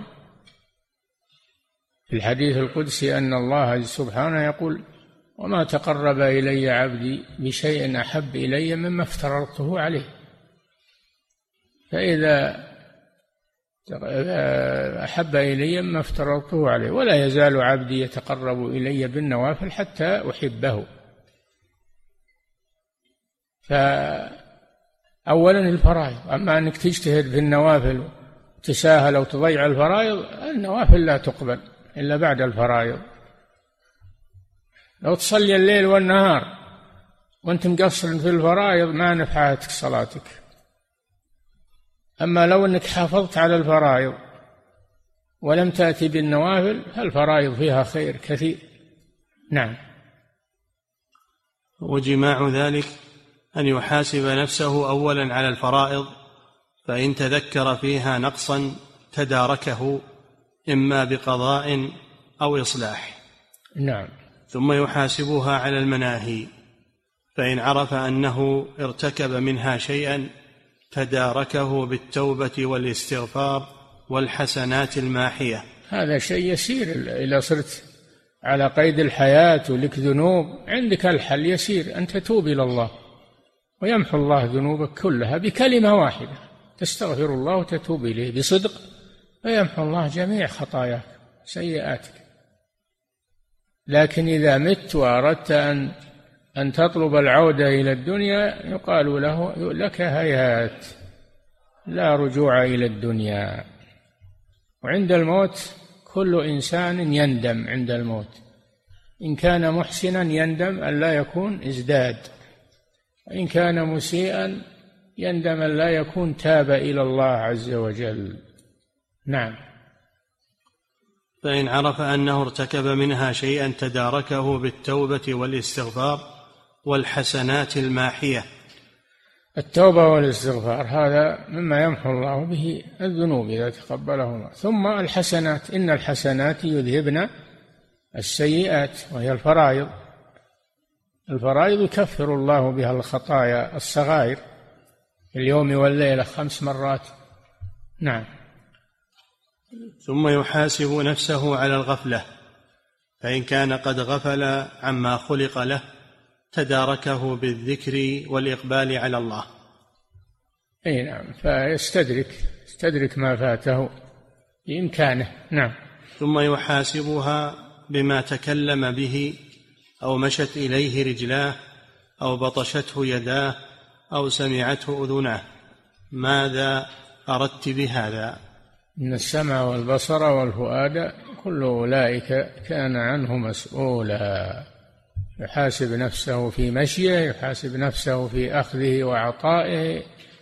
في الحديث القدسي أن الله سبحانه يقول: وما تقرب إلي عبدي بشيء أحب إلي مما افترضته عليه. فإذا أحب إلي مما افترضته عليه، ولا يزال عبدي يتقرب إلي بالنوافل حتى أحبه. فأولا الفرائض، أما أنك تجتهد في النوافل تساهل أو تضيع الفرائض، النوافل لا تقبل إلا بعد الفرائض. لو تصلي الليل والنهار وأنت مقصر في الفرائض ما نفعتك صلاتك، أما لو أنك حافظت على الفرائض ولم تأتي بالنوافل فالفرائض فيها خير كثير. نعم. وجماع ذلك أن يحاسب نفسه أولا على الفرائض، فإن تذكر فيها نقصا تداركه إما بقضاء أو إصلاح. نعم. ثم يحاسبها على المناهي، فإن عرف أنه ارتكب منها شيئا تداركه بالتوبة والاستغفار والحسنات الماحية. هذا شيء يسير، إذا صرت على قيد الحياة ولك ذنوب عندك الحل يسير، أن تتوب إلى الله ويمحو الله ذنوبك كلها بكلمة واحدة، تستغفر الله وتتوب إليه بصدق فيمحو الله جميع خطاياك سيئاتك. لكن إذا مت وأردت أن تطلب العودة إلى الدنيا يقال لك هيهات، لا رجوع إلى الدنيا. وعند الموت كل إنسان يندم عند الموت، إن كان محسنا يندم أن لا يكون ازداد، وإن كان مسيئا يندم أن لا يكون تاب إلى الله عز وجل. نعم. فإن عرف أنه ارتكب منها شيئا تداركه بالتوبة والاستغفار والحسنات الماحية. التوبة والاستغفار هذا مما يمحو الله به الذنوب إذا تقبله الله. ثم الحسنات، إن الحسنات يذهبن السيئات، وهي الفرائض. الفرائض يكفر الله بها الخطايا الصغائر في اليوم والليلة 5 مرات. نعم. ثم يحاسب نفسه على الغفلة، فإن كان قد غفل عما خلق له تداركه بالذكر والإقبال على الله. أي نعم، فيستدرك ما فاته بإمكانه. نعم. ثم يحاسبها بما تكلم به أو مشت إليه رجلاه أو بطشته يداه أو سمعته أذناه. ماذا أردت بهذا؟ إن السمع والبصر والفؤاد كل أولئك كان عنه مسؤولا. يحاسب نفسه في مشيه، يحاسب نفسه في أخذه وعطائه،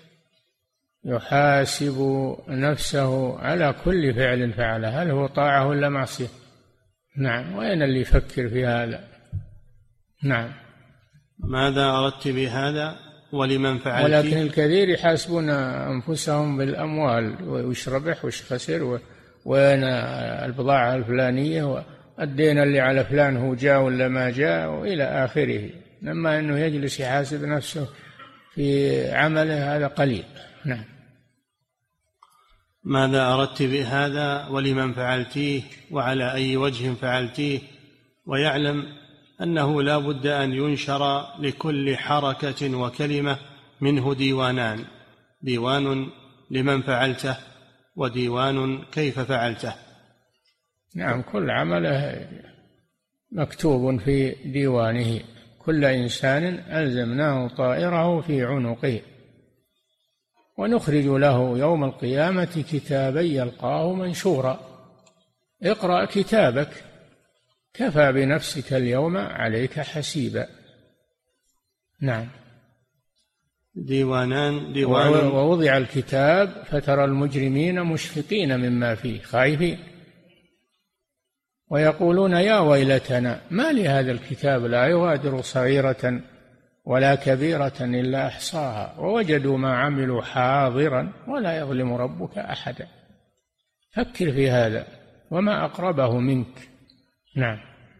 يحاسب نفسه على كل فعل فعله، هل هو طاعة ولا معصية؟ نعم. وين اللي يفكر في هذا؟ نعم. ماذا أردت بهذا ولمن فعلت؟ ولكن الكثير يحاسبون أنفسهم بالأموال، وش ربح وش خسر، وين البضاعة الفلانية، والدين اللي على فلان هو جاء ولا ما جاء، وإلى آخره. لما أنه يجلس يحاسب نفسه في عمله هذا قليل. نعم. ماذا أردت بهذا ولمن فعلتيه وعلى أي وجه فعلتيه، ويعلم أنه لا بد أن ينشر لكل حركة وكلمة منه ديوانان، ديوان لمن فعلته وديوان كيف فعلته. نعم. كل عمله مكتوب في ديوانه، كل إنسان ألزمناه طائره في عنقه ونخرج له يوم القيامة كتابا يلقاه منشورا. اقرأ كتابك كفى بنفسك اليوم عليك حسيبا. نعم. ديوان. ووضع الكتاب فترى المجرمين مشفقين مما فيه خائفين ويقولون يا ويلتنا ما لهذا الكتاب لا يغادر صغيرة ولا كبيرة إلا أحصاها ووجدوا ما عملوا حاضرا ولا يظلم ربك أحدا. فكر في هذا وما أقربه منك. نعم.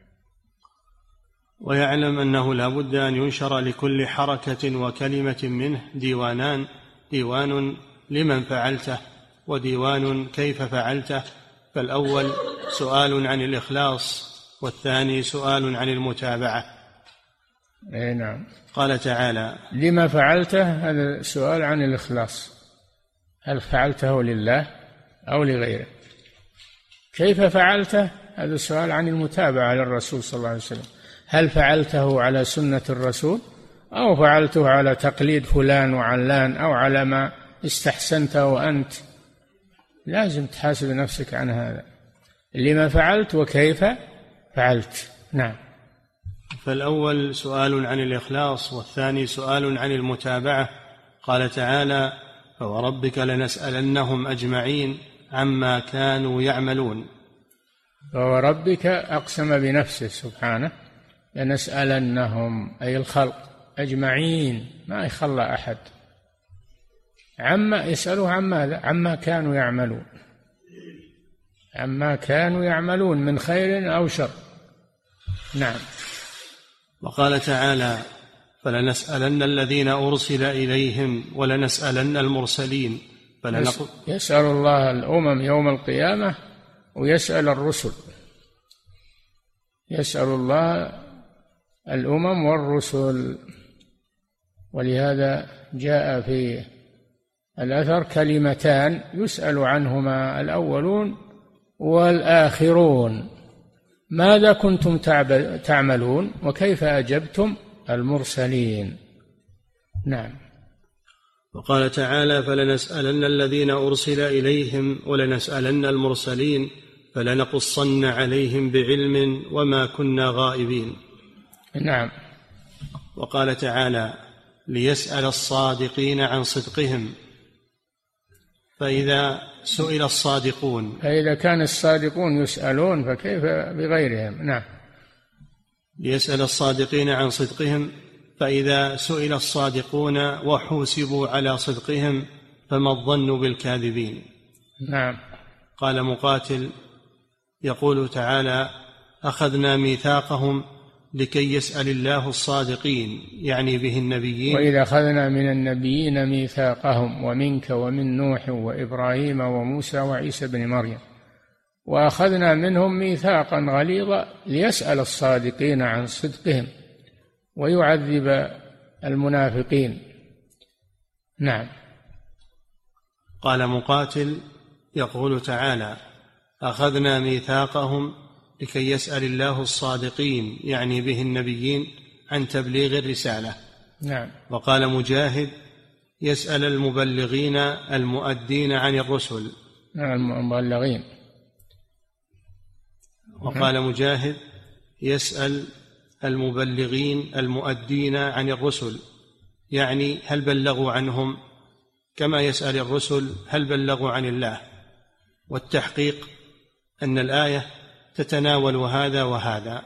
ويعلم أنه لا بد أن ينشر لكل حركة وكلمة منه ديوانان، ديوان لمن فعلته وديوان كيف فعلته. فالأول سؤال عن الإخلاص والثاني سؤال عن المتابعة. نعم. قال تعالى لما فعلته، هذا سؤال عن الإخلاص، هل فعلته لله أو لغيره. كيف فعلته، هذا سؤال عن المتابعة للرسول صلى الله عليه وسلم، هل فعلته على سنة الرسول أو فعلته على تقليد فلان وعلان أو على ما استحسنته أنت. لازم تحاسب نفسك عن هذا، لما فعلت وكيف فعلت. نعم. فالأول سؤال عن الإخلاص والثاني سؤال عن المتابعة. قال تعالى فوربك لنسألنهم أجمعين عما كانوا يعملون. فوربك أقسم بنفسه سبحانه لنسألنهم أي الخلق أجمعين، ما يخلى أحد. عما يسألوه عن ماذا؟ عما كانوا يعملون، عما كانوا يعملون من خير أو شر. نعم. وقال تعالى فلنسألن الذين أرسل إليهم ولنسألن المرسلين. يسأل الله الأمم يوم القيامة ويسأل الرسل، يسأل الله الأمم والرسل. ولهذا جاء في الأثر كلمتان يسأل عنهما الأولون والآخرون: ماذا كنتم تعملون وكيف أجبتم المرسلين. نعم. وقال تعالى فلنسألن الذين أرسل إليهم ولنسألن المرسلين فلنقصن عليهم بعلم وما كنا غائبين. نعم. وقال تعالى ليسأل الصادقين عن صدقهم، فإذا سئل الصادقون، فإذا كان الصادقون يسألون فكيف بغيرهم. نعم. ليسأل الصادقين عن صدقهم، فإذا سئل الصادقون وحوسبوا على صدقهم فما الظن بالكاذبين. نعم. قال مقاتل يقول تعالى أخذنا ميثاقهم لكي يسأل الله الصادقين، يعني به النبيين. وإذا أخذنا من النبيين ميثاقهم ومنك ومن نوح وإبراهيم وموسى وعيسى بن مريم وأخذنا منهم ميثاقا غليظا ليسأل الصادقين عن صدقهم ويعذب المنافقين. نعم. قال مقاتل يقول تعالى أخذنا ميثاقهم لكي يسأل الله الصادقين، يعني به النبيين، عن تبليغ الرسالة. نعم. وقال مجاهد يسأل المبلغين المؤدين عن الرسل. المبلغين. وقال مجاهد يسأل المبلغين المؤدين عن الرسل، يعني هل بلغوا عنهم كما يسأل الرسل هل بلغوا عن الله. والتحقيق أن الآية تتناول هذا وهذا.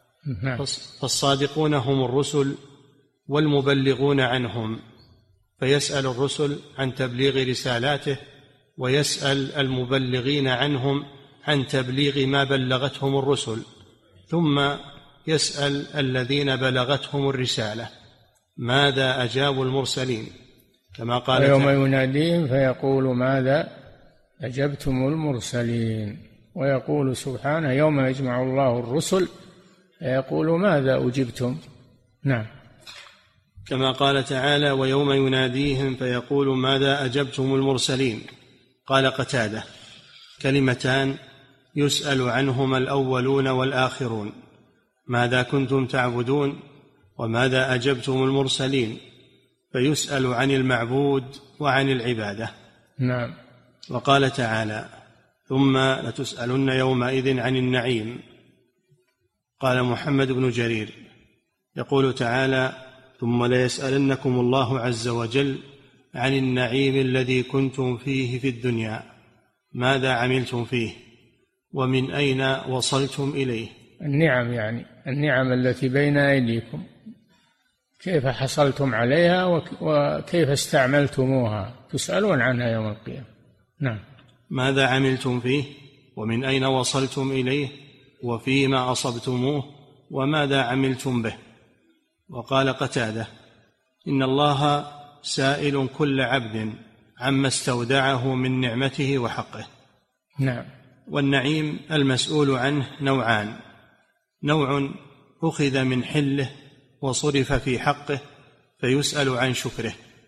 فالصادقون هم الرسل والمبلغون عنهم، فيسأل الرسل عن تبليغ رسالاته، ويسأل المبلغين عنهم عن تبليغ ما بلغتهم الرسل، ثم يسأل الذين بلغتهم الرسالة ماذا أجابوا المرسلين، كما قال يوم يناديهم فيقول ماذا أجبتم المرسلين. ويقول سبحانه يوم يجمع الله الرسل فيقول ماذا أجبتم. نعم. كما قال تعالى ويوم يناديهم فيقول ماذا أجبتم المرسلين. قال قتادة كلمتان يسأل عنهما الأولون والآخرون: ماذا كنتم تعبدون وماذا أجبتم المرسلين. فيسأل عن المعبود وعن العبادة. نعم. وقال تعالى ثم لتسألن يومئذ عن النعيم. قال محمد بن جرير يقول تعالى ثم ليسألنكم الله عز وجل عن النعيم الذي كنتم فيه في الدنيا، ماذا عملتم فيه ومن أين وصلتم إليه. النعم يعني النعم التي بين أيديكم كيف حصلتم عليها وكيف استعملتموها، تسألون عنها يوم القيامة. نعم. ماذا عملتم فيه ومن أين وصلتم إليه وفيما أصبتموه وماذا عملتم به. وقال قتادة إن الله سائل كل عبد عما استودعه من نعمته وحقه. نعم. والنعيم المسؤول عنه نوعان: نوع أخذ من حله وصرف في حقه فيسأل عن شكره،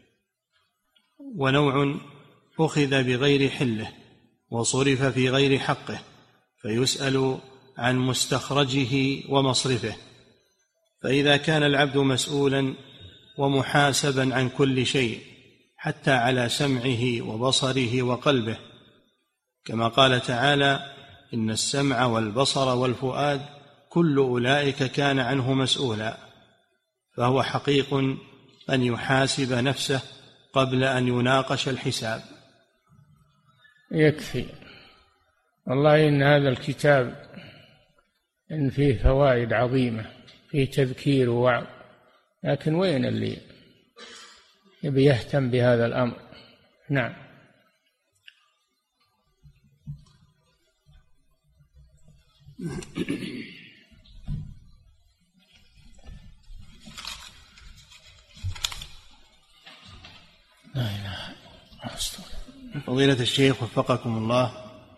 ونوع أخذ بغير حله وصرف في غير حقه فيسأل عن مستخرجه ومصرفه. فإذا كان العبد مسؤولا ومحاسبا عن كل شيء حتى على سمعه وبصره وقلبه، كما قال تعالى إن السمع والبصر والفؤاد كل أولئك كان عنه مسؤولا، فهو حقيق أن يحاسب نفسه قبل أن يناقش الحساب. يكفي. والله إن هذا الكتاب إن فيه فوائد عظيمة، فيه تذكير ووعظ، لكن وين اللي يبي يهتم بهذا الأمر؟ نعم. لا إله إلا الله. فضيلة الشيخ وفقكم الله،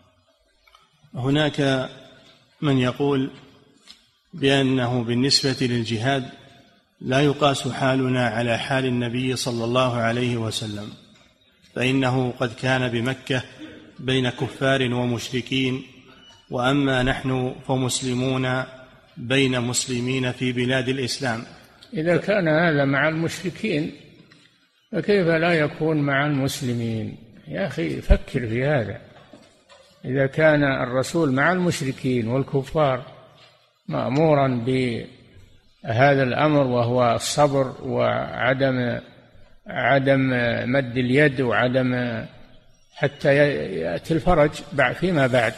هناك من يقول بأنه بالنسبة للجهاد لا يقاس حالنا على حال النبي صلى الله عليه وسلم، فإنه قد كان بمكة بين كفار ومشركين، وأما نحن فمسلمون بين مسلمين في بلاد الإسلام. إذا كان هذا مع المشركين فكيف لا يكون مع المسلمين؟ يا أخي فكر في هذا. إذا كان الرسول مع المشركين والكفار مأمورا بهذا الأمر، وهو الصبر وعدم مد اليد وعدم حتى يأتي الفرج فيما بعد،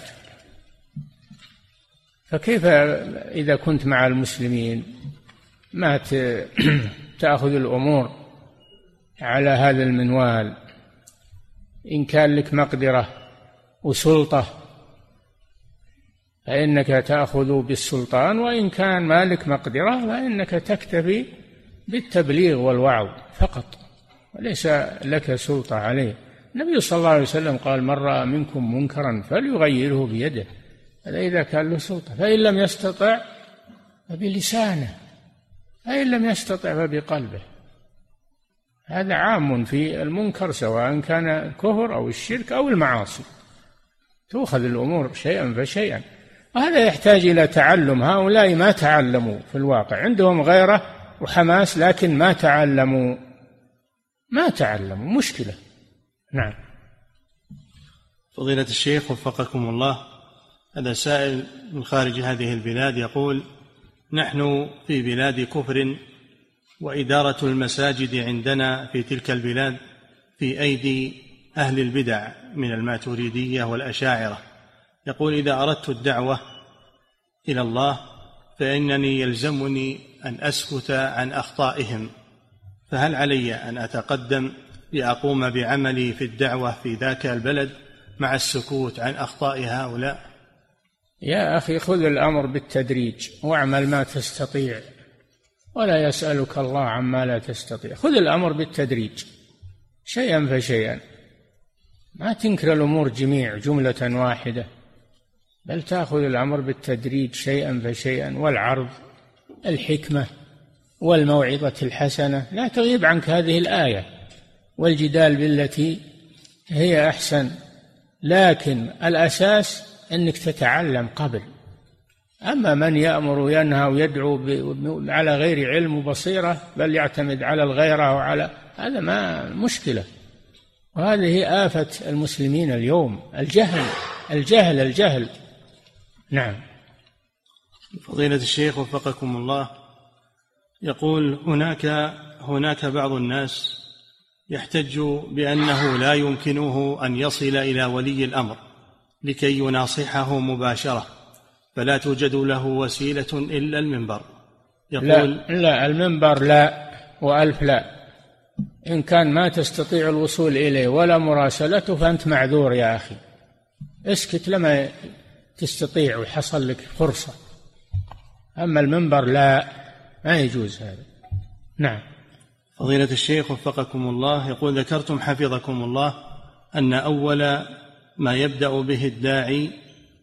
فكيف إذا كنت مع المسلمين ما تأخذ الأمور على هذا المنوال؟ إن كان لك مقدرة وسلطة فإنك تأخذ بالسلطان، وإن كان ما لك مقدرة فإنك تكتفي بالتبليغ والوعظ فقط، وليس لك سلطة عليه. النبي صلى الله عليه وسلم قال: من رأى منكم منكرا فليغيره بيده، هذا إذا كان له سلطة، فإن لم يستطع فبلسانه، فإن لم يستطع فبقلبه. هذا عام في المنكر، سواء كان الكفر أو الشرك أو المعاصي، تؤخذ الأمور شيئا فشيئا. وهذا يحتاج إلى تعلم. هؤلاء ما تعلموا في الواقع، عندهم غيرة وحماس لكن ما تعلموا مشكلة. نعم. فضيلة الشيخ وفقكم الله، هذا سائل من خارج هذه البلاد يقول: نحن في بلاد كفر، وإدارة المساجد عندنا في تلك البلاد في أيدي أهل البدع من الماتريدية والأشاعرة. يقول: إذا أردت الدعوة إلى الله فإنني يلزمني أن أسكت عن أخطائهم، فهل علي أن أتقدم لأقوم بعملي في الدعوة في ذاك البلد مع السكوت عن أخطاء هؤلاء؟ يا أخي خذ الأمر بالتدريج واعمل ما تستطيع، ولا يسألك الله عما لا تستطيع. خذ الأمر بالتدريج شيئا فشيئا، ما تنكر الأمور جملة واحدة، بل تأخذ الأمر بالتدريج شيئا فشيئا، والعرض، الحكمة والموعظة الحسنة. لا تغيب عنك هذه الآية، والجدال بالتي هي أحسن، لكن الأساس أنك تتعلم قبل. أما من يأمر وينهى ويدعو على غير علم وبصيرة، بل يعتمد على الغيرة وعلى هذا، ما مشكلة. وهذه آفة المسلمين اليوم، الجهل. نعم. فضيلة الشيخ وفقكم الله، يقول: هناك بعض الناس يحتج بأنه لا يمكنه أن يصل إلى ولي الأمر لكي يناصحه مباشرة، فلا توجد له وسيلة إلا المنبر. يقول: لا المنبر لا، وألف لا. إن كان ما تستطيع الوصول إليه ولا مراسلته فأنت معذور يا أخي، اسكت لما تستطيع وحصل لك فرصة. أما المنبر لا، ما يجوز هذا. نعم. فضيلة الشيخ وفقكم الله، يقول: ذكرتم حفظكم الله أن أول ما يبدأ به الداعي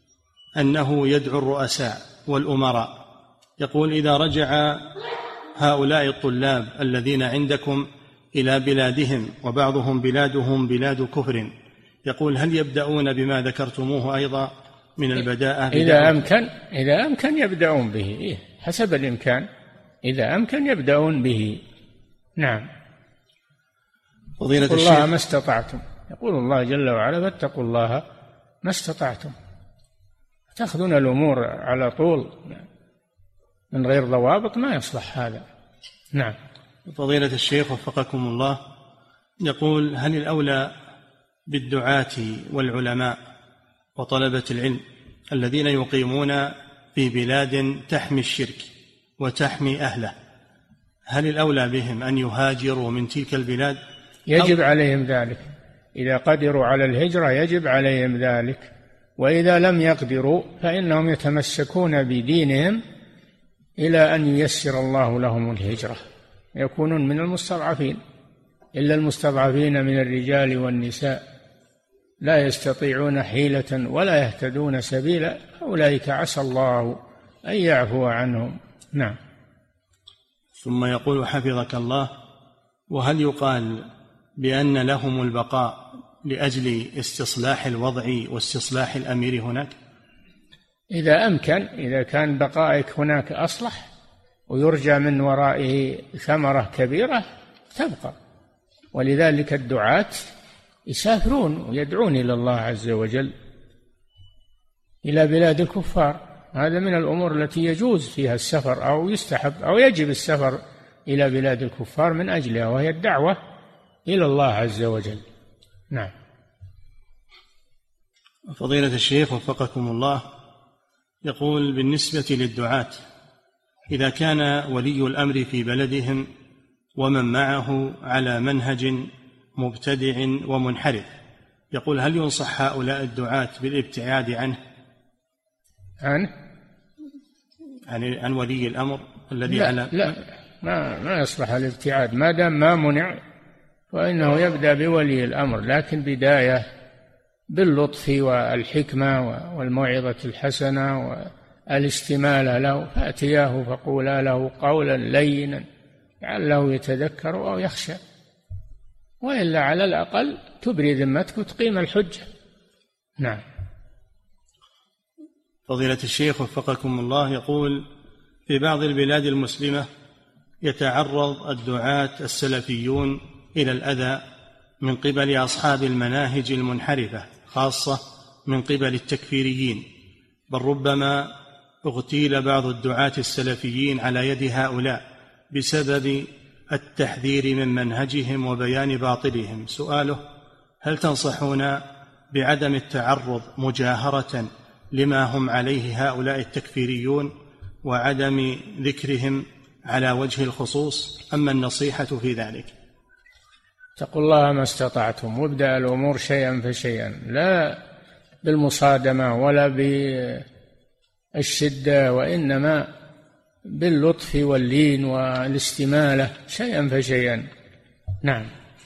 أنه يدعو الرؤساء والأمراء. يقول: إذا رجع هؤلاء الطلاب الذين عندكم إلى بلادهم، وبعضهم بلاد كفر، يقول: هل يبدأون بما ذكرتموه أيضا من البداءة؟ إذا أمكن يبدأون به، حسب الإمكان، إذا أمكن يبدأون به. نعم. فضيلة اتقوا الشيخ: الله ما استطعتم، يقول الله جل وعلا: فاتقوا الله ما استطعتم. تأخذون الأمور على طول من غير ضوابط، ما يصلح هذا. نعم. فضيلة الشيخ وفقكم الله، يقول: هل الأولى بالدعاة والعلماء وطلبة العلم الذين يقيمون في بلاد تحمي الشرك وتحمي أهله، هل الأولى بهم أن يهاجروا من تلك البلاد؟ يجب عليهم ذلك، إذا قدروا على الهجرة يجب عليهم ذلك، وإذا لم يقدروا فإنهم يتمسكون بدينهم إلى أن ييسر الله لهم الهجرة، يكونون من المستضعفين، إلا المستضعفين من الرجال والنساء لا يستطيعون حيلة ولا يهتدون سبيلا، أولئك عسى الله أن يعفو عنهم. نعم. ثم يقول حفظك الله: وهل يقال بأن لهم البقاء لأجل استصلاح الوضع واستصلاح الأمير هناك؟ إذا أمكن، إذا كان بقائك هناك أصلح ويرجى من ورائه ثمرة كبيرة تبقى، ولذلك الدعاة يسافرون ويدعون إلى الله عز وجل إلى بلاد الكفار، هذا من الأمور التي يجوز فيها السفر أو يستحب أو يجب السفر إلى بلاد الكفار من أجلها، وهي الدعوة إلى الله عز وجل. نعم. فضيلة الشيخ وفقكم الله، يقول: بالنسبة للدعاة إذا كان ولي الأمر في بلدهم ومن معه على منهج مبتدع ومنحرف، يقول: هل ينصح هؤلاء الدعاة بالابتعاد عنه؟ عن ولي الأمر الذي لا ما يصلح الابتعاد ما دام ما منع، فإنه يبدأ بولي الأمر، لكن بداية باللطف والحكمة والموعظة الحسنة والاستمالة له، فأتياه فقولا له قولا لينا لعله يتذكر أو يخشى، وإلا على الأقل تبري ذمتك وتقيم الحجة. نعم. فضيلة الشيخ وفقكم الله، يقول: في بعض البلاد المسلمة يتعرض الدعاة السلفيون إلى الأذى من قبل أصحاب المناهج المنحرفة، خاصة من قبل التكفيريين، بل ربما اغتيل بعض الدعاة السلفيين على يد هؤلاء بسبب التحذير من منهجهم وبيان باطلهم. سؤاله: هل تنصحون بعدم التعرض مجاهرة لما هم عليه هؤلاء التكفيريون وعدم ذكرهم على وجه الخصوص، أما النصيحة في ذلك؟ اتقوا الله ما استطعتم، وابدأ الأمور شيئا فشيئا، لا بالمصادمة ولا بالشدة، وإنما باللطف واللين والاستمالة شيئا فشيئا. نعم.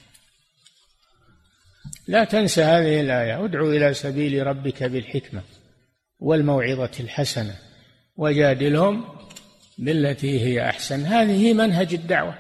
لا تنسى هذه الآية: ادعو إلى سبيل ربك بالحكمة والموعظة الحسنة وجادلهم بالتي هي أحسن. هذه منهج الدعوة،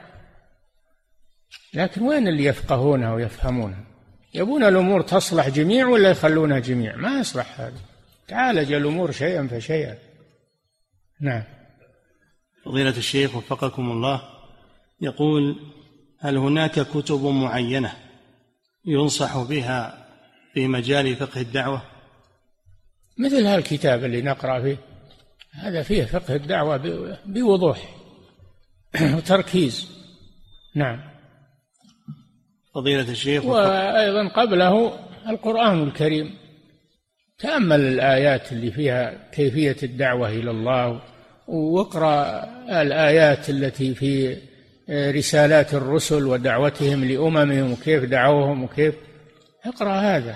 لكن وين اللي يفقهونها ويفهمونها؟ يبون الأمور تصلح جميع ولا يخلونها جميع؟ ما يصلح هذا، تعالج الأمور شيئا فشيئا. نعم. فضيلة الشيخ وفقكم الله، يقول: هل هناك كتب معينة ينصح بها في مجال فقه الدعوة؟ مثل هالكتاب اللي نقرأ فيه، هذا فيه فقه الدعوة بوضوح وتركيز. نعم. فضيلة الشيخ وأيضا قبله القرآن الكريم، تأمل الآيات اللي فيها كيفية الدعوة إلى الله، واقرأ الآيات التي في رسالات الرسل ودعوتهم لأممهم وكيف دعوهم وكيف، اقرأ هذا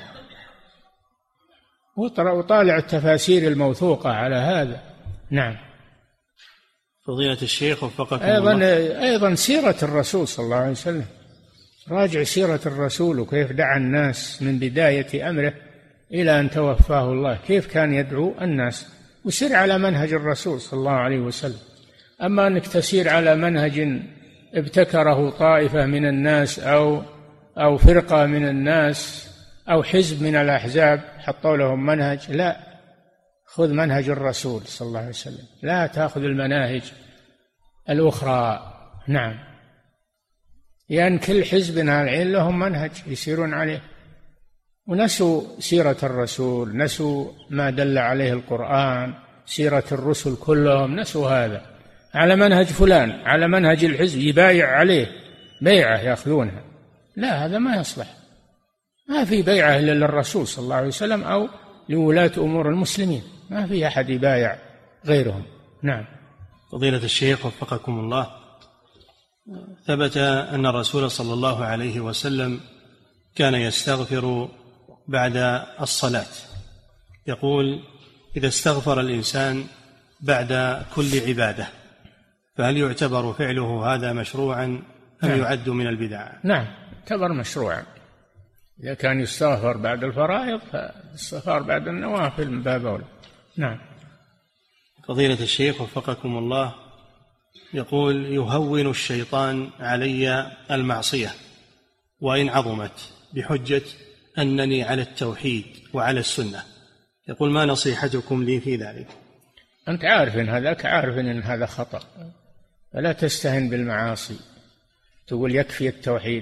وطالع التفاسير الموثوقة على هذا. نعم. فضيلة الشيخ وفقكم الله، أيضا سيرة الرسول صلى الله عليه وسلم، راجع سيرة الرسول وكيف دعا الناس من بداية أمره إلى أن توفاه الله، كيف كان يدعو الناس، وسير على منهج الرسول صلى الله عليه وسلم. أما أنك تسير على منهج ابتكره طائفة من الناس أو فرقة من الناس أو حزب من الأحزاب حطوا لهم منهج، لا، خذ منهج الرسول صلى الله عليه وسلم، لا تأخذ المناهج الأخرى. نعم. لأن كل حزب من العين لهم منهج يسيرون عليه، ونسوا سيرة الرسول، نسوا ما دل عليه القرآن، سيرة الرسل كلهم نسوا هذا، على منهج فلان، على منهج الحزب يبايع عليه بيعة يأخذونها. لا، هذا ما يصلح. ما في بيعة إلا للرسول صلى الله عليه وسلم أو لولاة أمور المسلمين، ما في أحد يبايع غيرهم. نعم. فضيلة الشيخ وفقكم الله، ثبت أن الرسول صلى الله عليه وسلم كان يستغفر بعد الصلاة، يقول: إذا استغفر الإنسان بعد كل عبادة فهل يعتبر فعله هذا مشروعا أم يعد من البدع؟ نعم، يعتبر مشروعا. إذا كان يستغفر بعد الفرائض فالاستغفار بعد النوافل من باب أولى. نعم. فضيلة الشيخ وفقكم الله، يقول: يهون الشيطان علي المعصية وإن عظمت بحجة أنني على التوحيد وعلى السنة، يقول: ما نصيحتكم لي في ذلك؟ أنت عارف إن هذاك، عارف إن هذا خطأ، فلا تستهن بالمعاصي تقول يكفي التوحيد.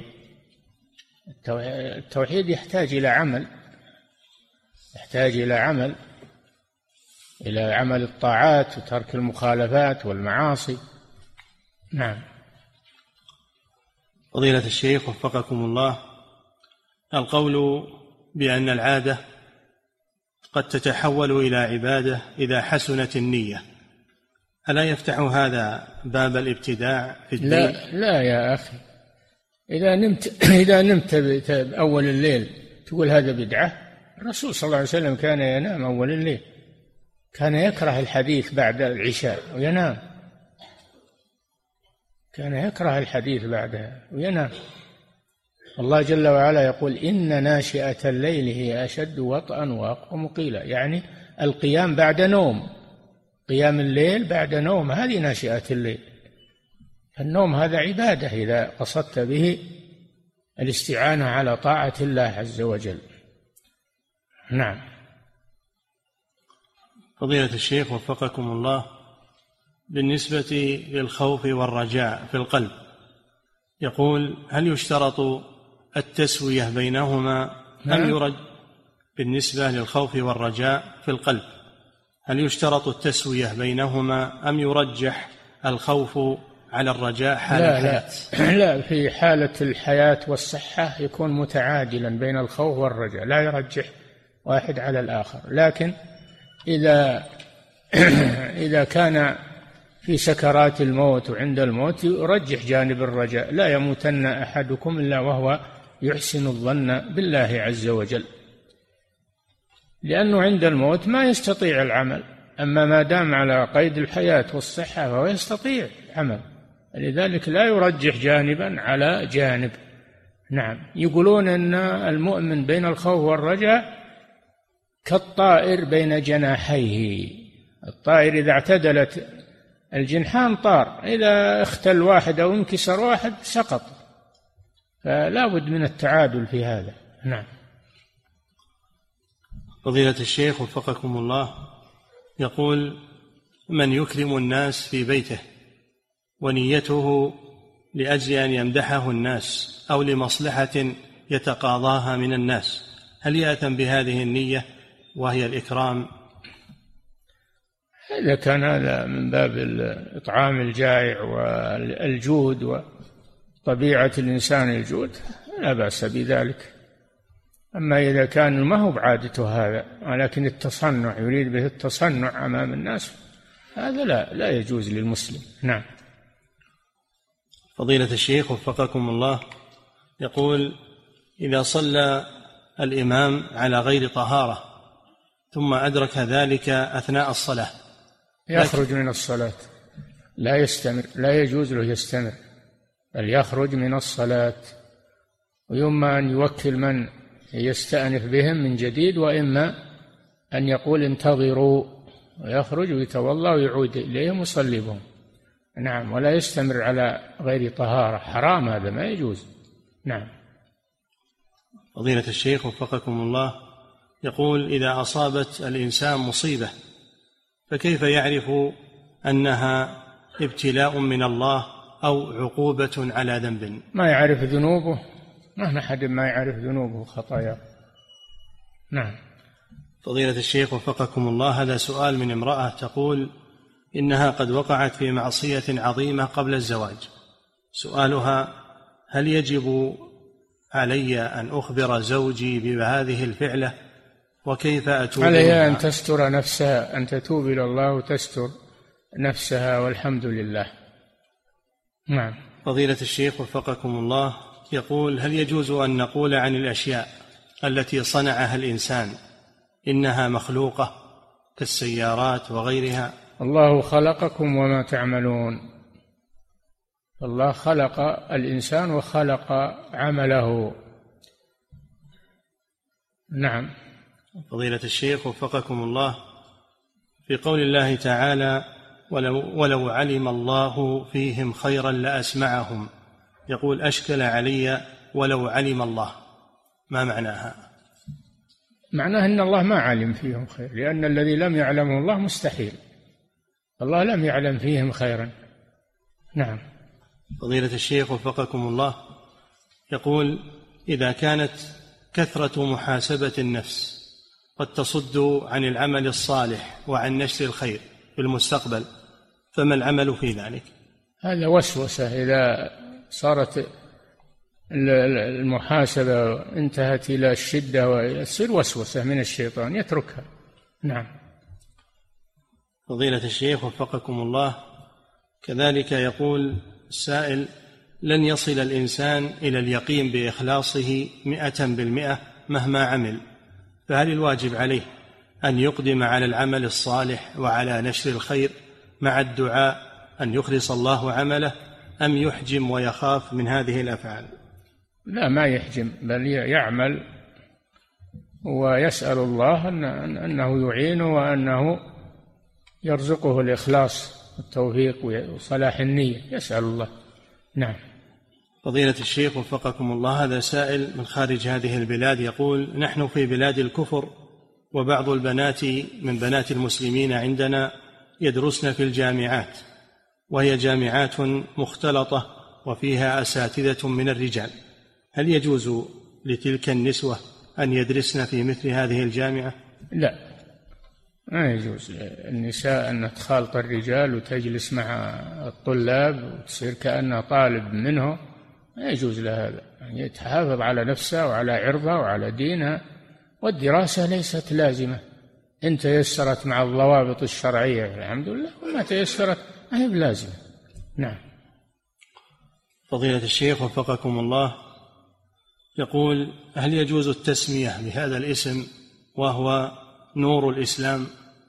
التوحيد يحتاج إلى عمل، يحتاج إلى عمل، إلى عمل الطاعات وترك المخالفات والمعاصي. نعم. فضيلة الشيخ وفقكم الله، القول بأن العادة قد تتحول إلى عبادة إذا حسنت النية، ألا يفتح هذا باب الابتداع في الدين؟ لا يا أخي، إذا نمت أول الليل تقول هذا بدعة؟ الرسول صلى الله عليه وسلم كان ينام أول الليل، كان يكره الحديث بعد العشاء وينام، كان يكره الحديث بعدها وينام. الله جل وعلا يقول: إن ناشئة الليل هي أشد وطئا وأقوم قيلا، يعني القيام بعد نوم، قيام الليل بعد نوم، هذه ناشئة الليل. النوم هذا عبادة إذا قصدت به الاستعانة على طاعة الله عز وجل. نعم. فضيلة الشيخ وفقكم الله، بالنسبة للخوف والرجاء في القلب، يقول: هل يشترط التسوية بينهما أم يرد؟ بالنسبة للخوف والرجاء في القلب، هل يشترط التسوية بينهما أم يرجح الخوف على الرجاء حال الحياة؟ لا، في حالة الحياة والصحة يكون متعادلا بين الخوف والرجاء، لا يرجح واحد على الآخر. لكن إذا كان في سكرات الموت وعند الموت يرجح جانب الرجاء: لا يموتن أحدكم إلا وهو يحسن الظن بالله عز وجل، لأنه عند الموت ما يستطيع العمل، أما ما دام على قيد الحياة والصحة فهو يستطيع العمل، لذلك لا يرجح جانبا على جانب. نعم. يقولون أن المؤمن بين الخوف والرجاء كالطائر بين جناحيه، الطائر إذا اعتدلت الجنحان طار، إذا اختل واحد أو انكسر واحد سقط، فلا بد من التعادل في هذا. نعم. فضيلة الشيخ وفقكم الله، يقول: من يكرم الناس في بيته ونيته لأجل أن يمدحه الناس أو لمصلحة يتقاضاها من الناس، هل يأتم بهذه النية وهي الإكرام؟ إذا كان هذا من باب إطعام الجائع والجود وطبيعة الإنسان الجود لا بأس بذلك. أما إذا كان ما هو بعادته هذا ولكن التصنع، يريد به التصنع أمام الناس، هذا لا يجوز للمسلم. نعم. فضيلة الشيخ وفقكم الله، يقول: إذا صلى الإمام على غير طهارة ثم أدرك ذلك أثناء الصلاة يخرج من الصلاة، لا يستمر، لا يجوز له يستمر، بل يخرج من الصلاة، وإما أن يوكل من يستأنف بهم من جديد، وإما أن يقول انتظروا، ويخرج ويتولى ويعود إليهم ويصلي بهم. نعم. ولا يستمر على غير طهارة، حرام، هذا ما يجوز. نعم. فضيلة الشيخ وفقكم الله، يقول: إذا أصابت الإنسان مصيبة فكيف يعرف أنها ابتلاء من الله أو عقوبة على ذنب؟ ما يعرف ذنوبه، ما أحد ما يعرف ذنوبه وخطاياه. نعم. فضيلة الشيخ وفقكم الله، هذا سؤال من امرأة تقول إنها قد وقعت في معصية عظيمة قبل الزواج. سؤالها: هل يجب علي أن أخبر زوجي بهذه الفعلة وكيف أتوب؟ عليها أن تستر نفسها، أن تتوب إلى الله وتستر نفسها، والحمد لله. نعم. فضيلة الشيخ وفقكم الله يقول: هل يجوز أن نقول عن الأشياء التي صنعها الإنسان إنها مخلوقة كالسيارات وغيرها؟ الله خلقكم وما تعملون. الله خلق الإنسان وخلق عمله. نعم. فضيلة الشيخ وفقكم الله، في قول الله تعالى: ولو علم الله فيهم خيرا لأسمعهم، يقول: أشكل علي ولو علم الله، ما معناها؟ معناه أن الله ما علم فيهم خير، لأن الذي لم يعلمه الله مستحيل. الله لم يعلم فيهم خيرا. نعم. فضيلة الشيخ وفقكم الله يقول: إذا كانت كثرة محاسبة النفس قد تصد عن العمل الصالح وعن نشر الخير في المستقبل، فما العمل في ذلك؟ هذا وسوسة. إذا صارت المحاسبة انتهت إلى الشدة ويصير وسوسة من الشيطان، يتركها. نعم. فضيلة الشيخ وفقكم الله كذلك يقول السائل: لن يصل الإنسان إلى اليقين بإخلاصه 100% مهما عمل، فهل الواجب عليه أن يقدم على العمل الصالح وعلى نشر الخير مع الدعاء أن يخلص الله عمله، أم يحجم ويخاف من هذه الأفعال؟ لا، ما يحجم، بل يعمل ويسأل الله أنه يعينه وأنه يرزقه الإخلاص والتوفيق وصلاح النية، يسأل الله. نعم. فضيلة الشيخ وفقكم الله، هذا سائل من خارج هذه البلاد يقول: نحن في بلاد الكفر، وبعض البنات من بنات المسلمين عندنا يدرسن في الجامعات، وهي جامعات مختلطة وفيها أساتذة من الرجال، هل يجوز لتلك النسوة أن يدرسن في مثل هذه الجامعة؟ لا، ما يجوز للنساء أن تخالط الرجال وتجلس مع الطلاب وتصير كأنها طالب منه، ما يجوز لها هذا. يعني تحافظ على نفسها وعلى عرضها وعلى دينها، والدراسة ليست لازمة. إن تيسرت مع الضوابط الشرعية الحمد لله، وما تيسرت ما هي بلازمة. نعم. فضيلة الشيخ وفقكم الله يقول: هل يجوز التسمية بهذا الاسم وهو نور الإسلام؟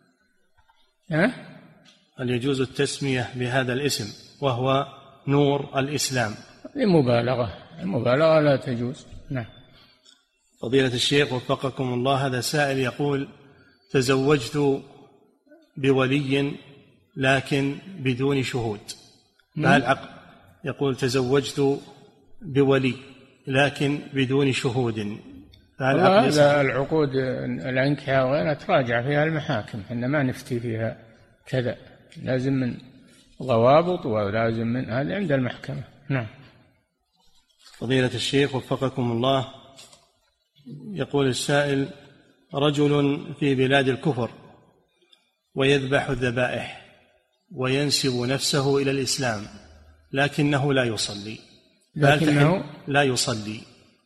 هل يجوز التسمية بهذا الاسم وهو نور الإسلام؟ المبالغة لا تجوز. نعم. فضيلة الشيخ وفقكم الله، هذا سائل يقول: تزوجت بولي لكن بدون شهود، فهل عقد؟ يقول: تزوجت بولي لكن بدون شهود، فهل عقد؟ هذا العقود الأنكحة وغيرها تراجع فيها المحاكم، إحنا ما نفتي فيها كذا، لازم من ضوابط ولازم من هذا عند المحكمة. نعم. فضيلة الشيخ وفقكم الله يقول السائل: رجل في بلاد الكفر ويذبح الذبائح وينسب نفسه إلى الإسلام لكنه لا يصلي، لا يصلي،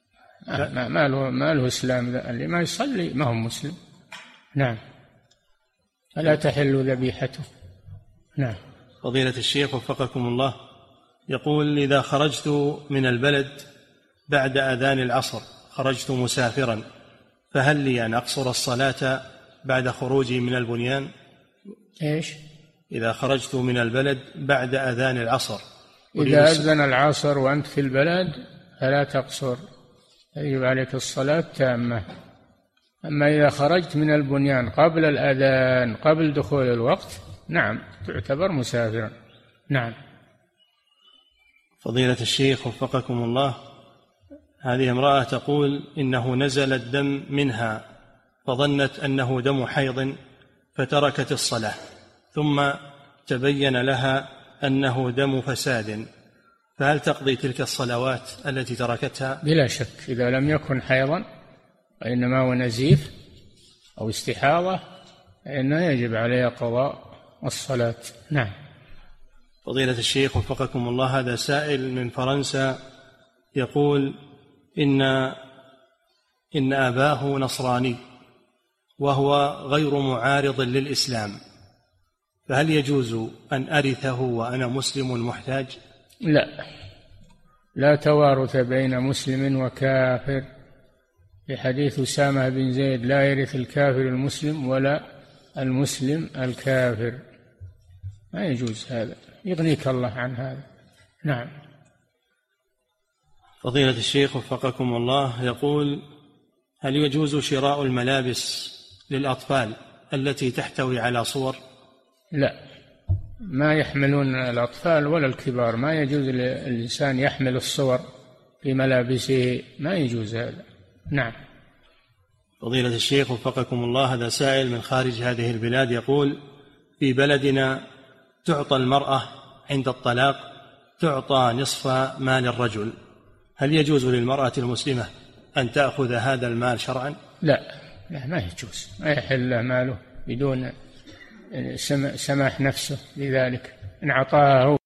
ما له إسلام، اللي ما يصلي ما هو مسلم. نعم. فلا تحل ذبيحته. نعم. فضيلة الشيخ وفقكم الله يقول: إذا خرجت من البلد بعد أذان العصر، خرجت مسافرا، فهل لي أن أقصر الصلاة بعد خروجي من البنيان؟ إيش؟ إذا خرجت من البلد بعد أذان العصر، إذا أذن العصر وأنت في البلد فلا تقصر، يجب عليك الصلاة تامة. أما إذا خرجت من البنيان قبل الأذان قبل دخول الوقت، نعم تعتبر مسافرا. نعم. فضيلة الشيخ وفقكم الله، هذه امرأة تقول: إنه نزل الدم منها فظنت أنه دم حيض فتركت الصلاة، ثم تبين لها أنه دم فساد، فهل تقضي تلك الصلوات التي تركتها؟ بلا شك، إذا لم يكن حيضا وإنما هو نزيف أو استحاضة فإنه يجب عليها قضاء الصلاة. نعم. فضيلة الشيخ وفقكم الله، هذا سائل من فرنسا يقول: إن أباه نصراني وهو غير معارض للإسلام، فهل يجوز أن أرثه وأنا مسلم محتاج؟ لا توارث بين مسلم وكافر، في حديث أسامة بن زيد: لا يرث الكافر المسلم ولا المسلم الكافر. ما يجوز هذا، يغنيك الله عن هذا. نعم. فضيلة الشيخ وفقكم الله يقول: هل يجوز شراء الملابس للأطفال التي تحتوي على صور؟ لا، ما يحملون الأطفال ولا الكبار، ما يجوز للإنسان يحمل الصور في ملابسه، ما يجوز هذا. نعم. فضيلة الشيخ وفقكم الله، هذا سائل من خارج هذه البلاد يقول: في بلدنا تعطى المرأة عند الطلاق تعطى نصف مال الرجل، هل يجوز للمرأة المسلمة أن تأخذ هذا المال شرعا؟ لا، ما يجوز، ما يحل له ماله بدون سماح نفسه لذلك. إن أعطاه